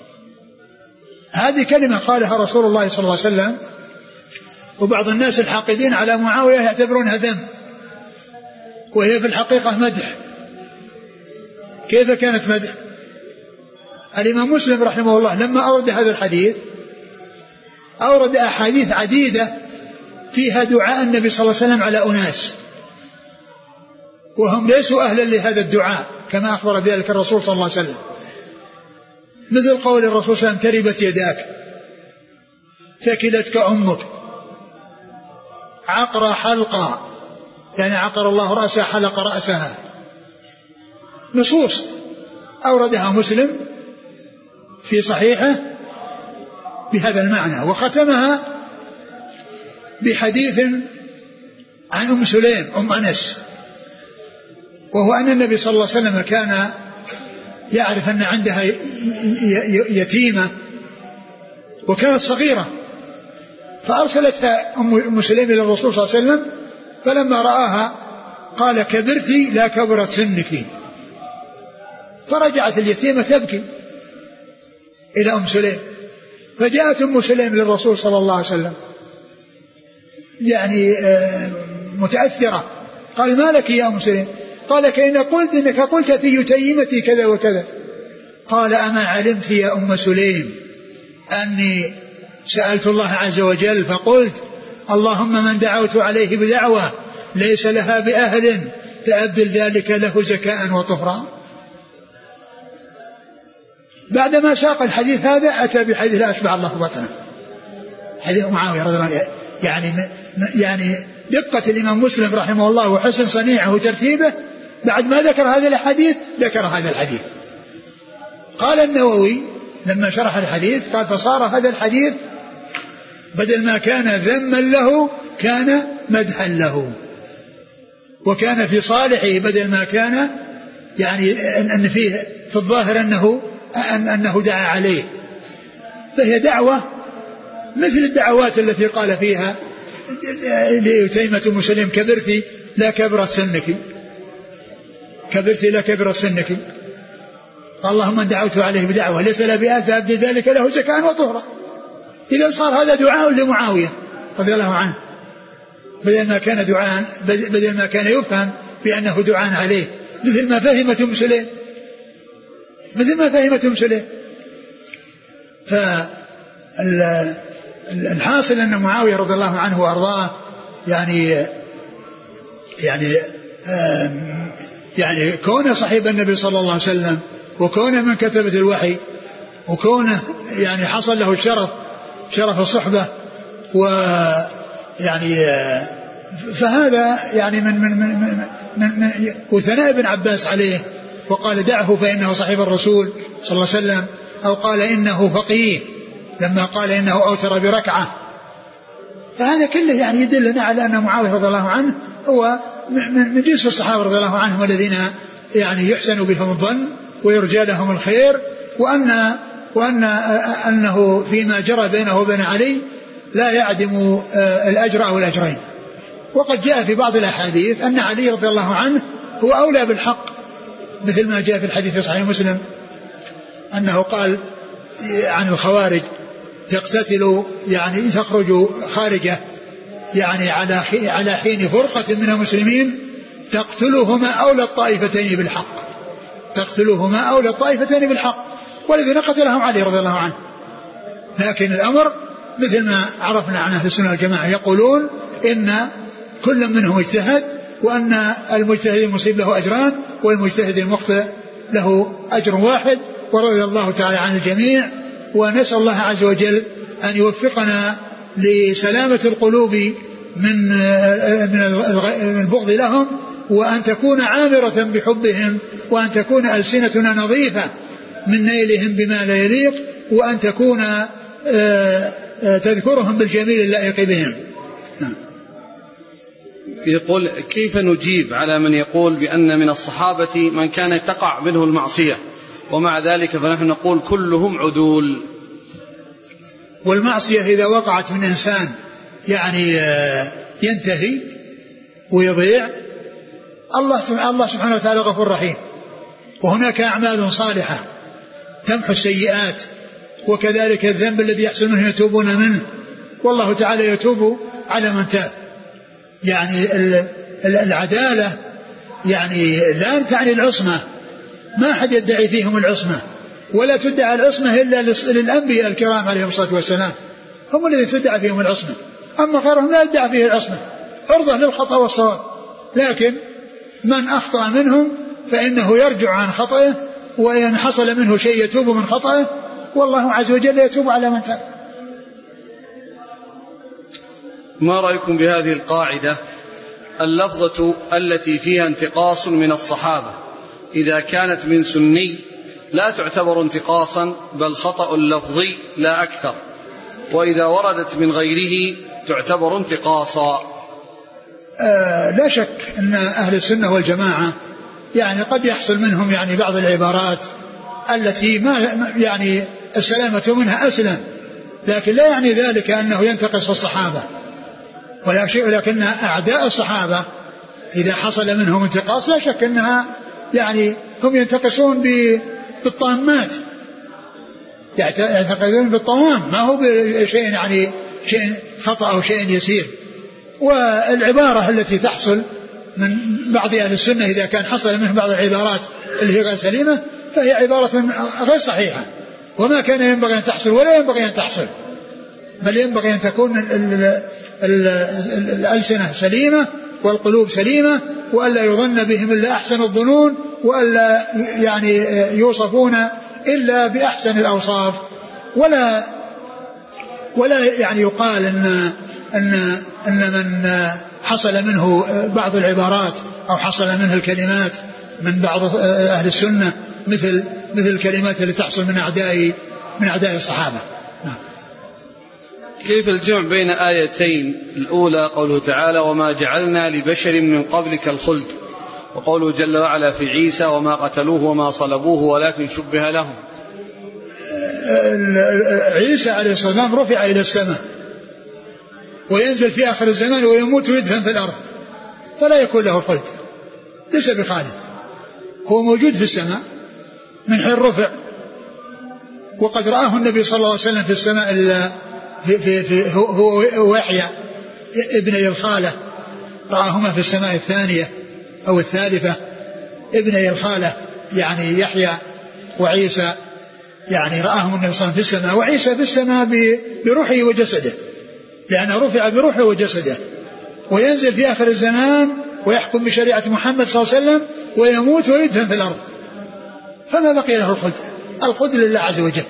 هذه كلمة قالها رسول الله صلى الله عليه وسلم، وبعض الناس الحاقدين على معاوية يعتبرونها ذم، وهي في الحقيقة مدح. كيف كانت مدح؟ الإمام مسلم رحمه الله لما أورد هذا الحديث أورد أحاديث عديدة فيها دعاء النبي صلى الله عليه وسلم على أناس وهم ليسوا أهلا لهذا الدعاء، كما أخبر بذلك الرسول صلى الله عليه وسلم، مثل قول الرسول صلى الله عليه وسلم تربت يداك، ثكلتك أمك، عقر حلقا يعني عقر الله رأسها حلق رأسها. نصوص أوردها مسلم في صحيحه بهذا المعنى. وختمها بحديث عن أم سليم أم أنس، وهو أن النبي صلى الله عليه وسلم كان يعرف أن عندها يتيمة وكانت صغيرة، فأرسلتها أم سليم إلى الرسول صلى الله عليه وسلم، فلما رآها قال كبرتي لا كبرت سنك، فرجعت اليتيمة تبكي إلى أم سليم، فجاءت أم سليم للرسول صلى الله عليه وسلم يعني متأثرة، قال ما لك يا أم سليم؟ قال كأن قلت إنك قلت في يتيمتي كذا وكذا. قال أما علمت يا أم سليم أني سألت الله عز وجل فقلت اللهم من دعوت عليه بدعوة ليس لها بأهل فأبدل ذلك له زكاء وطهرا. بعدما ساق الحديث هذا أتى بحديث لا أشبع الله بطنه، حديث معاوية رضي الله عنه. يعني يعني دقة الإمام مسلم رحمه الله وحسن صنيعه وترتيبه، بعد ما ذكر هذا الحديث ذكر هذا الحديث. قال النووي لما شرح الحديث قال فصار هذا الحديث بدل ما كان ذما له كان مدحا له، وكان في صالحه بدل ما كان يعني أن فيه في الظاهر أنه أن أنه دعا عليه، فهي دعوة مثل الدعوات التي قال فيها ليتيمة أم سليم كبرتي لا كبرت سنك، كبرتي لا كبرت سنك. قال اللهم من دعوت عليه بدعوة ليس لا بآل فأبدل ذلك له زكاء وطهرا. إذا صار هذا دعاء لمعاوية رضي الله عنه، بدل ما كان دعاء بدل ما كان يفهم بأنه دعاء عليه، مثل ما فهمت أم سليم مثل ما فهمت أم سليم. فالحاصل أن معاوية رضي الله عنه وأرضاه يعني يعني يعني كونه صحيب النبي صلى الله عليه وسلم، وكونه من كتبة الوحي، وكونه يعني حصل له الشرف شرف الصحبة، ويعني فهذا يعني من من من, من, من وثناء ابن عباس عليه، وقال دعه فإنه صاحب الرسول صلى الله عليه وسلم، أو قال إنه فقيه لما قال إنه أوتر بركعة. فهذا كله يعني يدلنا على أن معاوية رضي الله عنه هو من جنس الصحابة رضي الله عنهم الذين يعني يحسن بهم الظن ويرجى لهم الخير، وأن وأن أنه فيما جرى بينه وبين علي لا يعدم الأجر أو الأجرين. وقد جاء في بعض الأحاديث أن علي رضي الله عنه هو أولى بالحق، مثل ما جاء في الحديث في صحيح مسلم أنه قال عن الخوارج تقتتل يعني تخرج خارجة يعني على على حين فرقة من المسلمين تقتلهما أولى الطائفتين بالحق تقتلهما أولى الطائفتين بالحق والذين قتلهم علي رضي الله عنه. لكن الأمر مثل ما عرفنا عن أهل السنة والجماعة يقولون إن كل منهم اجتهد، وأن المجتهد المصيب له أجران والمجتهد المخطئ له أجر واحد، ورضي الله تعالى عن الجميع. ونسأل الله عز وجل أن يوفقنا لسلامة القلوب من من البغض لهم، وأن تكون عامرة بحبهم، وأن تكون ألسنتنا نظيفة من نيلهم بما لا يليق، وأن تكون تذكرهم بالجميل اللائق بهم. يقول كيف نجيب على من يقول بأن من الصحابة من كان تقع منه المعصية ومع ذلك فنحن نقول كلهم عدول؟ والمعصية إذا وقعت من إنسان يعني ينتهي ويضيع، الله الله سبحانه وتعالى غفور رحيم، وهناك أعمال صالحة تمحو السيئات، وكذلك الذنب الذي يحصل منه يتوبون منه، والله تعالى يتوب على من تاب. يعني العدالة يعني لا تعني العصمة، ما أحد يدعي فيهم العصمة، ولا تدعى العصمة إلا للأنبياء الكرام عليهم الصلاة والسلام، هم الذين تدعى فيهم العصمة، أما غيرهم لا يدعى فيه العصمة، عرضة للخطأ والصواب. لكن من أخطأ منهم فإنه يرجع عن خطأه، وإن حصل منه شيء يتوب من خطأه، والله عز وجل يتوب على من تاب. ما رأيكم بهذه القاعدة؟ اللفظة التي فيها انتقاص من الصحابة إذا كانت من سني لا تعتبر انتقاصا بل خطأ لفظي لا أكثر، وإذا وردت من غيره تعتبر انتقاصا. آه لا شك أن أهل السنة والجماعة يعني قد يحصل منهم يعني بعض العبارات التي ما يعني السلامة منها أسلم، لكن لا يعني ذلك أنه ينتقص الصحابة، ولكن أعداء الصحابة إذا حصل منهم انتقاص لا شك أنها يعني هم ينتقصون بالطامات، يعتقدون بالطوام ما هو بشيء يعني شيء خطأ أو شيء يسير. والعبارة التي تحصل من بعض أهل السنة إذا كان حصل منه بعض العبارات اللي هي غير سليمة فهي عبارة غير صحيحة، وما كان ينبغي أن تحصل ولا ينبغي أن تحصل، بل ينبغي أن تكون الألسنة سليمة والقلوب سليمة، وألا يظن بهم إلا أحسن الظنون، وألا يعني يوصفون إلا بأحسن الأوصاف، ولا ولا يعني يقال إن أن أن من حصل منه بعض العبارات أو حصل منه الكلمات من بعض أهل السنة مثل مثل الكلمات اللي تحصل من أعداء من أعداء الصحابة. كيف الجمع بين آيتين؟ الأولى قوله تعالى وما جعلنا لبشر من قبلك الخلد، وقوله جل وعلا في عيسى وما قتلوه وما صلبوه ولكن شبه لهم. عيسى عليه الصلاة والسلام رفع إلى السماء وينزل في آخر الزمان ويموت ويدفن في الأرض فلا يكون له الخلد، ليس بخالد، هو موجود في السماء من حين رفع، وقد رآه النبي صلى الله عليه وسلم في السماء في في في هو ويحيى ابني الخالة، رآهما في السماء الثانية أو الثالثة، ابني الخالة يعني يحيى وعيسى، يعني رآهم النبي صلى الله عليه وسلم في السماء، وعيسى في السماء بروحه وجسده لأنه رفع بروحه وجسده، وينزل في آخر الزمان ويحكم بشريعة محمد صلى الله عليه وسلم ويموت ويدفن في الأرض، فما بقي له الخلد، الخلد لله عز وجل.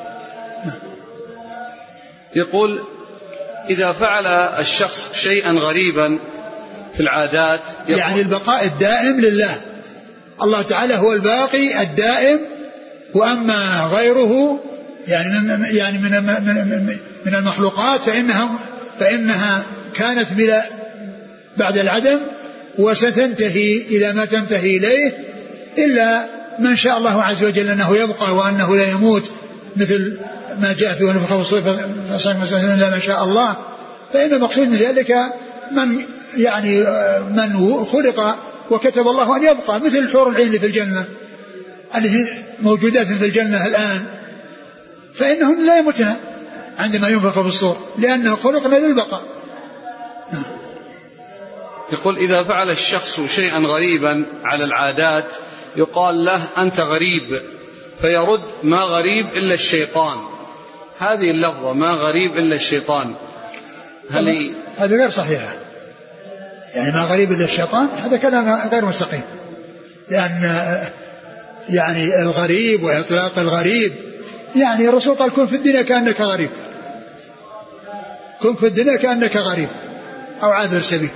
يقول إذا فعل الشخص شيئا غريبا في العادات يعني البقاء الدائم لله، الله تعالى هو الباقي الدائم، وأما غيره يعني من يعني من من المخلوقات فإنها فإنها كانت بلا بعد العدم وستنتهي إلى ما تنتهي إليه، إلا من شاء الله عز وجل أنه يبقى وأنه لا يموت، مثل ما جاء في ونفخ في الصور فصعق إلا ما شاء الله. فإن المقصود من ذلك من يعني من خلق وكتب الله أن يبقى، مثل الحور العين اللي في الجنة اللي موجودات في الجنة الآن، فإنهم لا يموتون عندما ينفخ في الصور لأنه خلقنا للبقاء. يقول إذا فعل الشخص شيئا غريبا على العادات يقال له أنت غريب، فيرد ما غريب إلا الشيطان، هذه اللفظة ما غريب إلا الشيطان هل هذا غير صحيح؟ يعني ما غريب إلا الشيطان هذا كلام غير مستقيم، لأن يعني الغريب وإطلاق الغريب يعني الرسول قال كن في الدنيا كأنك غريب، كن في الدنيا كأنك غريب أو عابر سبيل.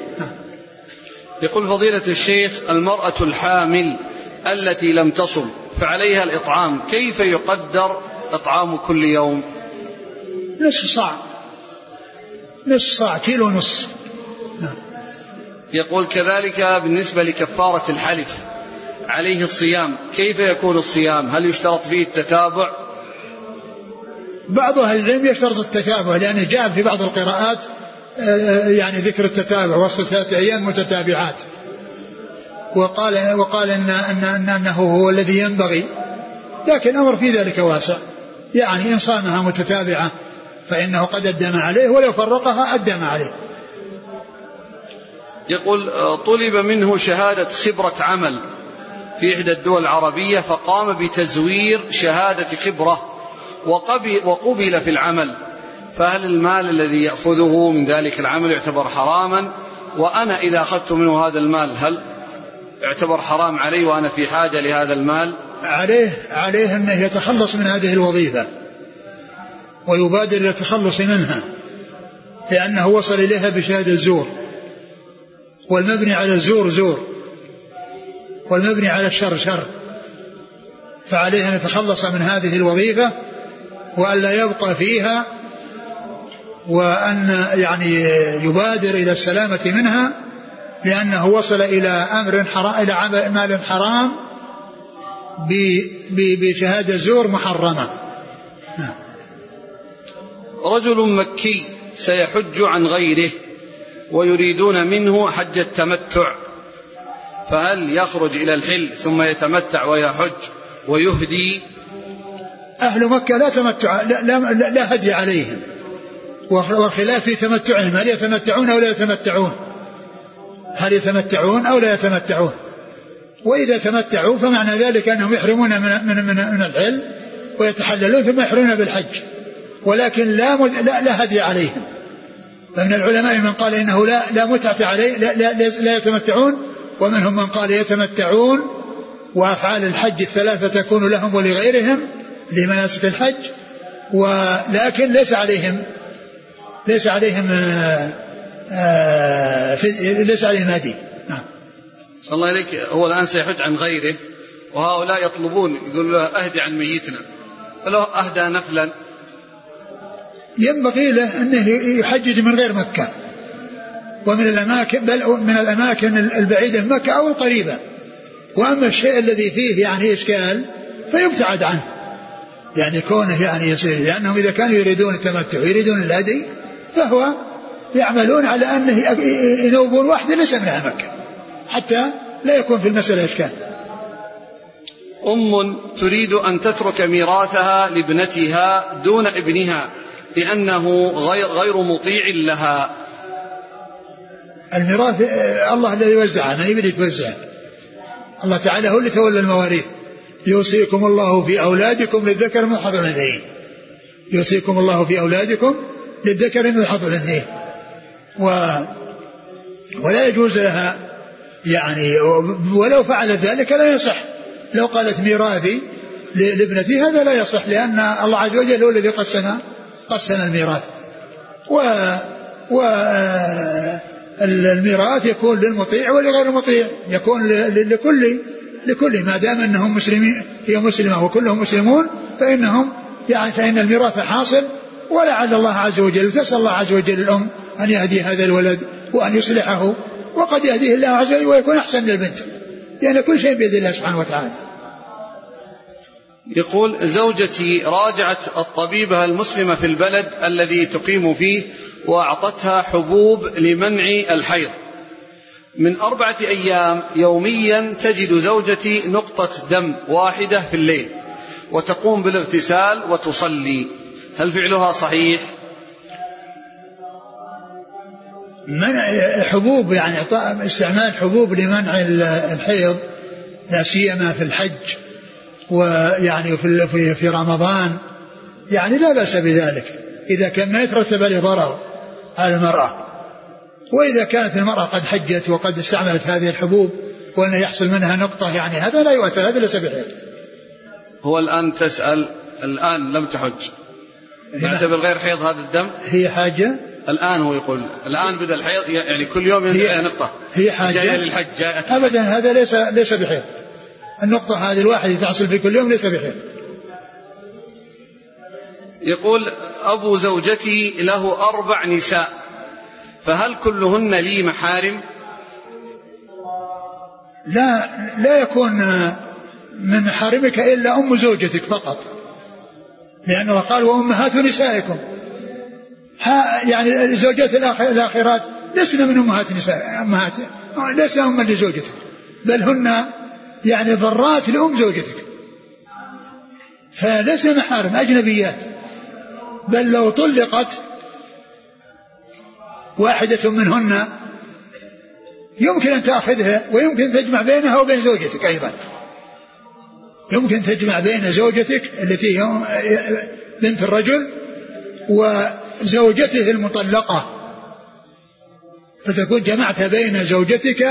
يقول فضيلة الشيخ المرأة الحامل التي لم تصم فعليها الإطعام، كيف يقدر إطعام كل يوم؟ نصف صاع، نصف صاع كيلو نصف. يقول كذلك بالنسبة لكفارة الحلف عليه الصيام، كيف يكون الصيام؟ هل يشترط فيه التتابع؟ بعض أهل العلم يشترط التتابع، لأنه جاء في بعض القراءات يعني ذكر التتابع وصف ثلاثة أيام متتابعات، وقال وقال إن إن إن أنه هو الذي ينبغي، لكن الأمر في ذلك واسع، يعني إن صامها متتابعة فإنه قد أدم عليه، ولو فرقها أدم عليه. يقول طلب منه شهادة خبرة عمل في إحدى الدول العربية فقام بتزوير شهادة خبرة وقبل في العمل، فهل المال الذي يأخذه من ذلك العمل يعتبر حراما؟ وأنا إذا أخذت منه هذا المال هل يعتبر حرام علي وأنا في حاجة لهذا المال؟ عليه عليه أنه يتخلص من هذه الوظيفة ويبادر إلى التخلص منها، لأنه وصل إليها بشهادة الزور، والمبني على الزور زور، والمبني على الشر شر، فعليه أن يتخلص من هذه الوظيفة وأن لا يبقى فيها، وأن يعني يبادر إلى السلامة منها، لأنه وصل إلى أمر حرام، إلى عمل حرام بشهادة زور محرمة. رجل مكي سيحج عن غيره ويريدون منه حج التمتع، فهل يخرج إلى الحل ثم يتمتع ويحج ويهدي؟ أهل مكة لا تمتع، لا, لا, لا هدي عليهم، وخلاف في تمتعهم، هل يتمتعون أو لا يتمتعون، هل يتمتعون أو لا يتمتعون. وإذا تمتعوا فمعنى ذلك أنهم يحرمون من, من, من, من الحل ويتحللون ثم يحرمون بالحج، ولكن لا, لا, لا هدي عليهم. فمن العلماء من قال إنه لا, لا متعة عليه، لا, لا, لا يتمتعون، ومنهم من قال يتمتعون وأفعال الحج الثلاثة تكون لهم ولغيرهم لمناسك الحج، ولكن ليس عليهم ليس عليهم آآ آآ ليس عليهم هدي. نعم. صلى الله عليك. هو الآن سيحج عن غيره وهؤلاء يطلبون، يقول له أهدي عن ميتنا، فلو أهدى نفلا ينبغي له أنه يحجج من غير مكة ومن الأماكن، بل من الأماكن البعيدة من مكة أو القريبة. وأما الشيء الذي فيه يعني إشكال فيبتعد عنه، يعني كونه يعني يصير، لأنهم إذا كانوا يريدون التمتع ويريدون الهدي فهو يعملون على أنه ينوبون واحدة ليس منها مكة حتى لا يكون في المسألة إشكال. أم تريد أن تترك ميراثها لابنتها دون ابنها لأنه غير, غير مطيع لها. الميراث الله الذي يوزعها، ما يبدي يتوزع، الله تعالى هو اللي تولى المواريث. يوصيكم الله في أولادكم للذكر مثل حظ الأنثيين، يوصيكم الله في أولادكم للذكر مثل حظ الأنثيين، و... ولا يجوز لها يعني، ولو فعلت ذلك لا يصح. لو قالت ميراثي لابنتي هذا لا يصح، لأن الله عز وجل هو الذي قسم قسم الميراث، و والميراث يكون للمطيع ولغير المطيع، يكون لكل لكل ما دام انهم مسلمين، هي مسلمه وكلهم مسلمون، فانهم يعني فان الميراث حاصل. ولعل الله عز وجل، تسأل الله عز وجل الأم أن يهدي هذا الولد وأن يصلحه، وقد يهديه الله عز وجل ويكون أحسن للبنت، لأن كل شيء بيد الله سبحانه وتعالى. يقول زوجتي راجعت الطبيبة المسلمة في البلد الذي تقيم فيه وأعطتها حبوب لمنع الحيض. من أربعة أيام يوميا تجد زوجتي نقطة دم واحدة في الليل وتقوم بالاغتسال وتصلي، هل فعلها صحيح؟ منع حبوب، يعني استعمال حبوب لمنع الحيض لا سيما في الحج ويعني في في رمضان يعني لا بأس بذلك إذا كان ما يترتب عليه ضرر على المرأة. وإذا كانت المرأة قد حجت وقد استعملت هذه الحبوب وأن يحصل منها نقطة يعني هذا لا يؤثر، هذا ليس بحيض. هو الآن تسأل الآن لم تحج، نعتبر غير حيض هذا الدم؟ هي حاجة الآن هو يقول الآن بدأ الحيض، يعني كل يوم ينزل نقطة، هي حاجة جاية للحج جاية أبدا، هذا ليس ليس بحيض. النقطة هذه الواحدة تحصل في كل يوم ليس بحيض. يقول أبو زوجتي له أربع نساء، فهل كلهن لي محارم؟ لا لا يكون من محارمك إلا أم زوجتك فقط، لأنه قال وأمهات نسائكم، يعني الزوجات الآخرات لسنا من أمهات نساء، أمهات ليس أم لزوجتك، بل هن يعني ضرات لأم زوجتك، فليس محارم أجنبيات. بل لو طلقت واحدة منهن يمكن أن تأخذها ويمكن تجمع بينها وبين زوجتك أيضا، يمكن تجمع بين زوجتك التي هي بنت الرجل وزوجته المطلقة، فتكون جمعت بين زوجتك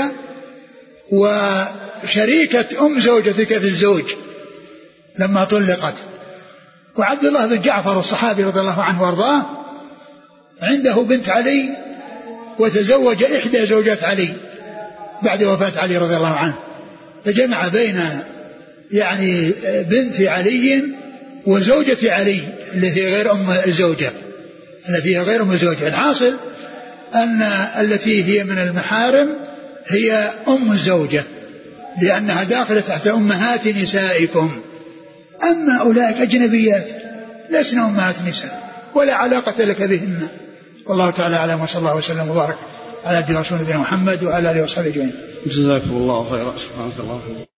وشريكة أم زوجتك في الزوج لما طلقت. وعبد الله بن جعفر الصحابي رضي الله عنه وارضاه عنده بنت علي وتزوج إحدى زوجات علي بعد وفاة علي رضي الله عنه، فجمع بين يعني بنت علي وزوجة علي التي هي غير أم الزوجة التي هي غير أم الزوجة. الحاصل أن التي هي من المحارم هي أم الزوجة لأنها داخلة تحت أمهات نسائكم. أما أولئك أجنبيات لسنا أمهات نساء ولا علاقة لك بهن. والله تعالى أعلم، وصلى الله وسلم وبارك على عبد رسول الله محمد وعلى آله وصحبه أجمعين. جزاكم الله خيرا. سبحانك اللهم.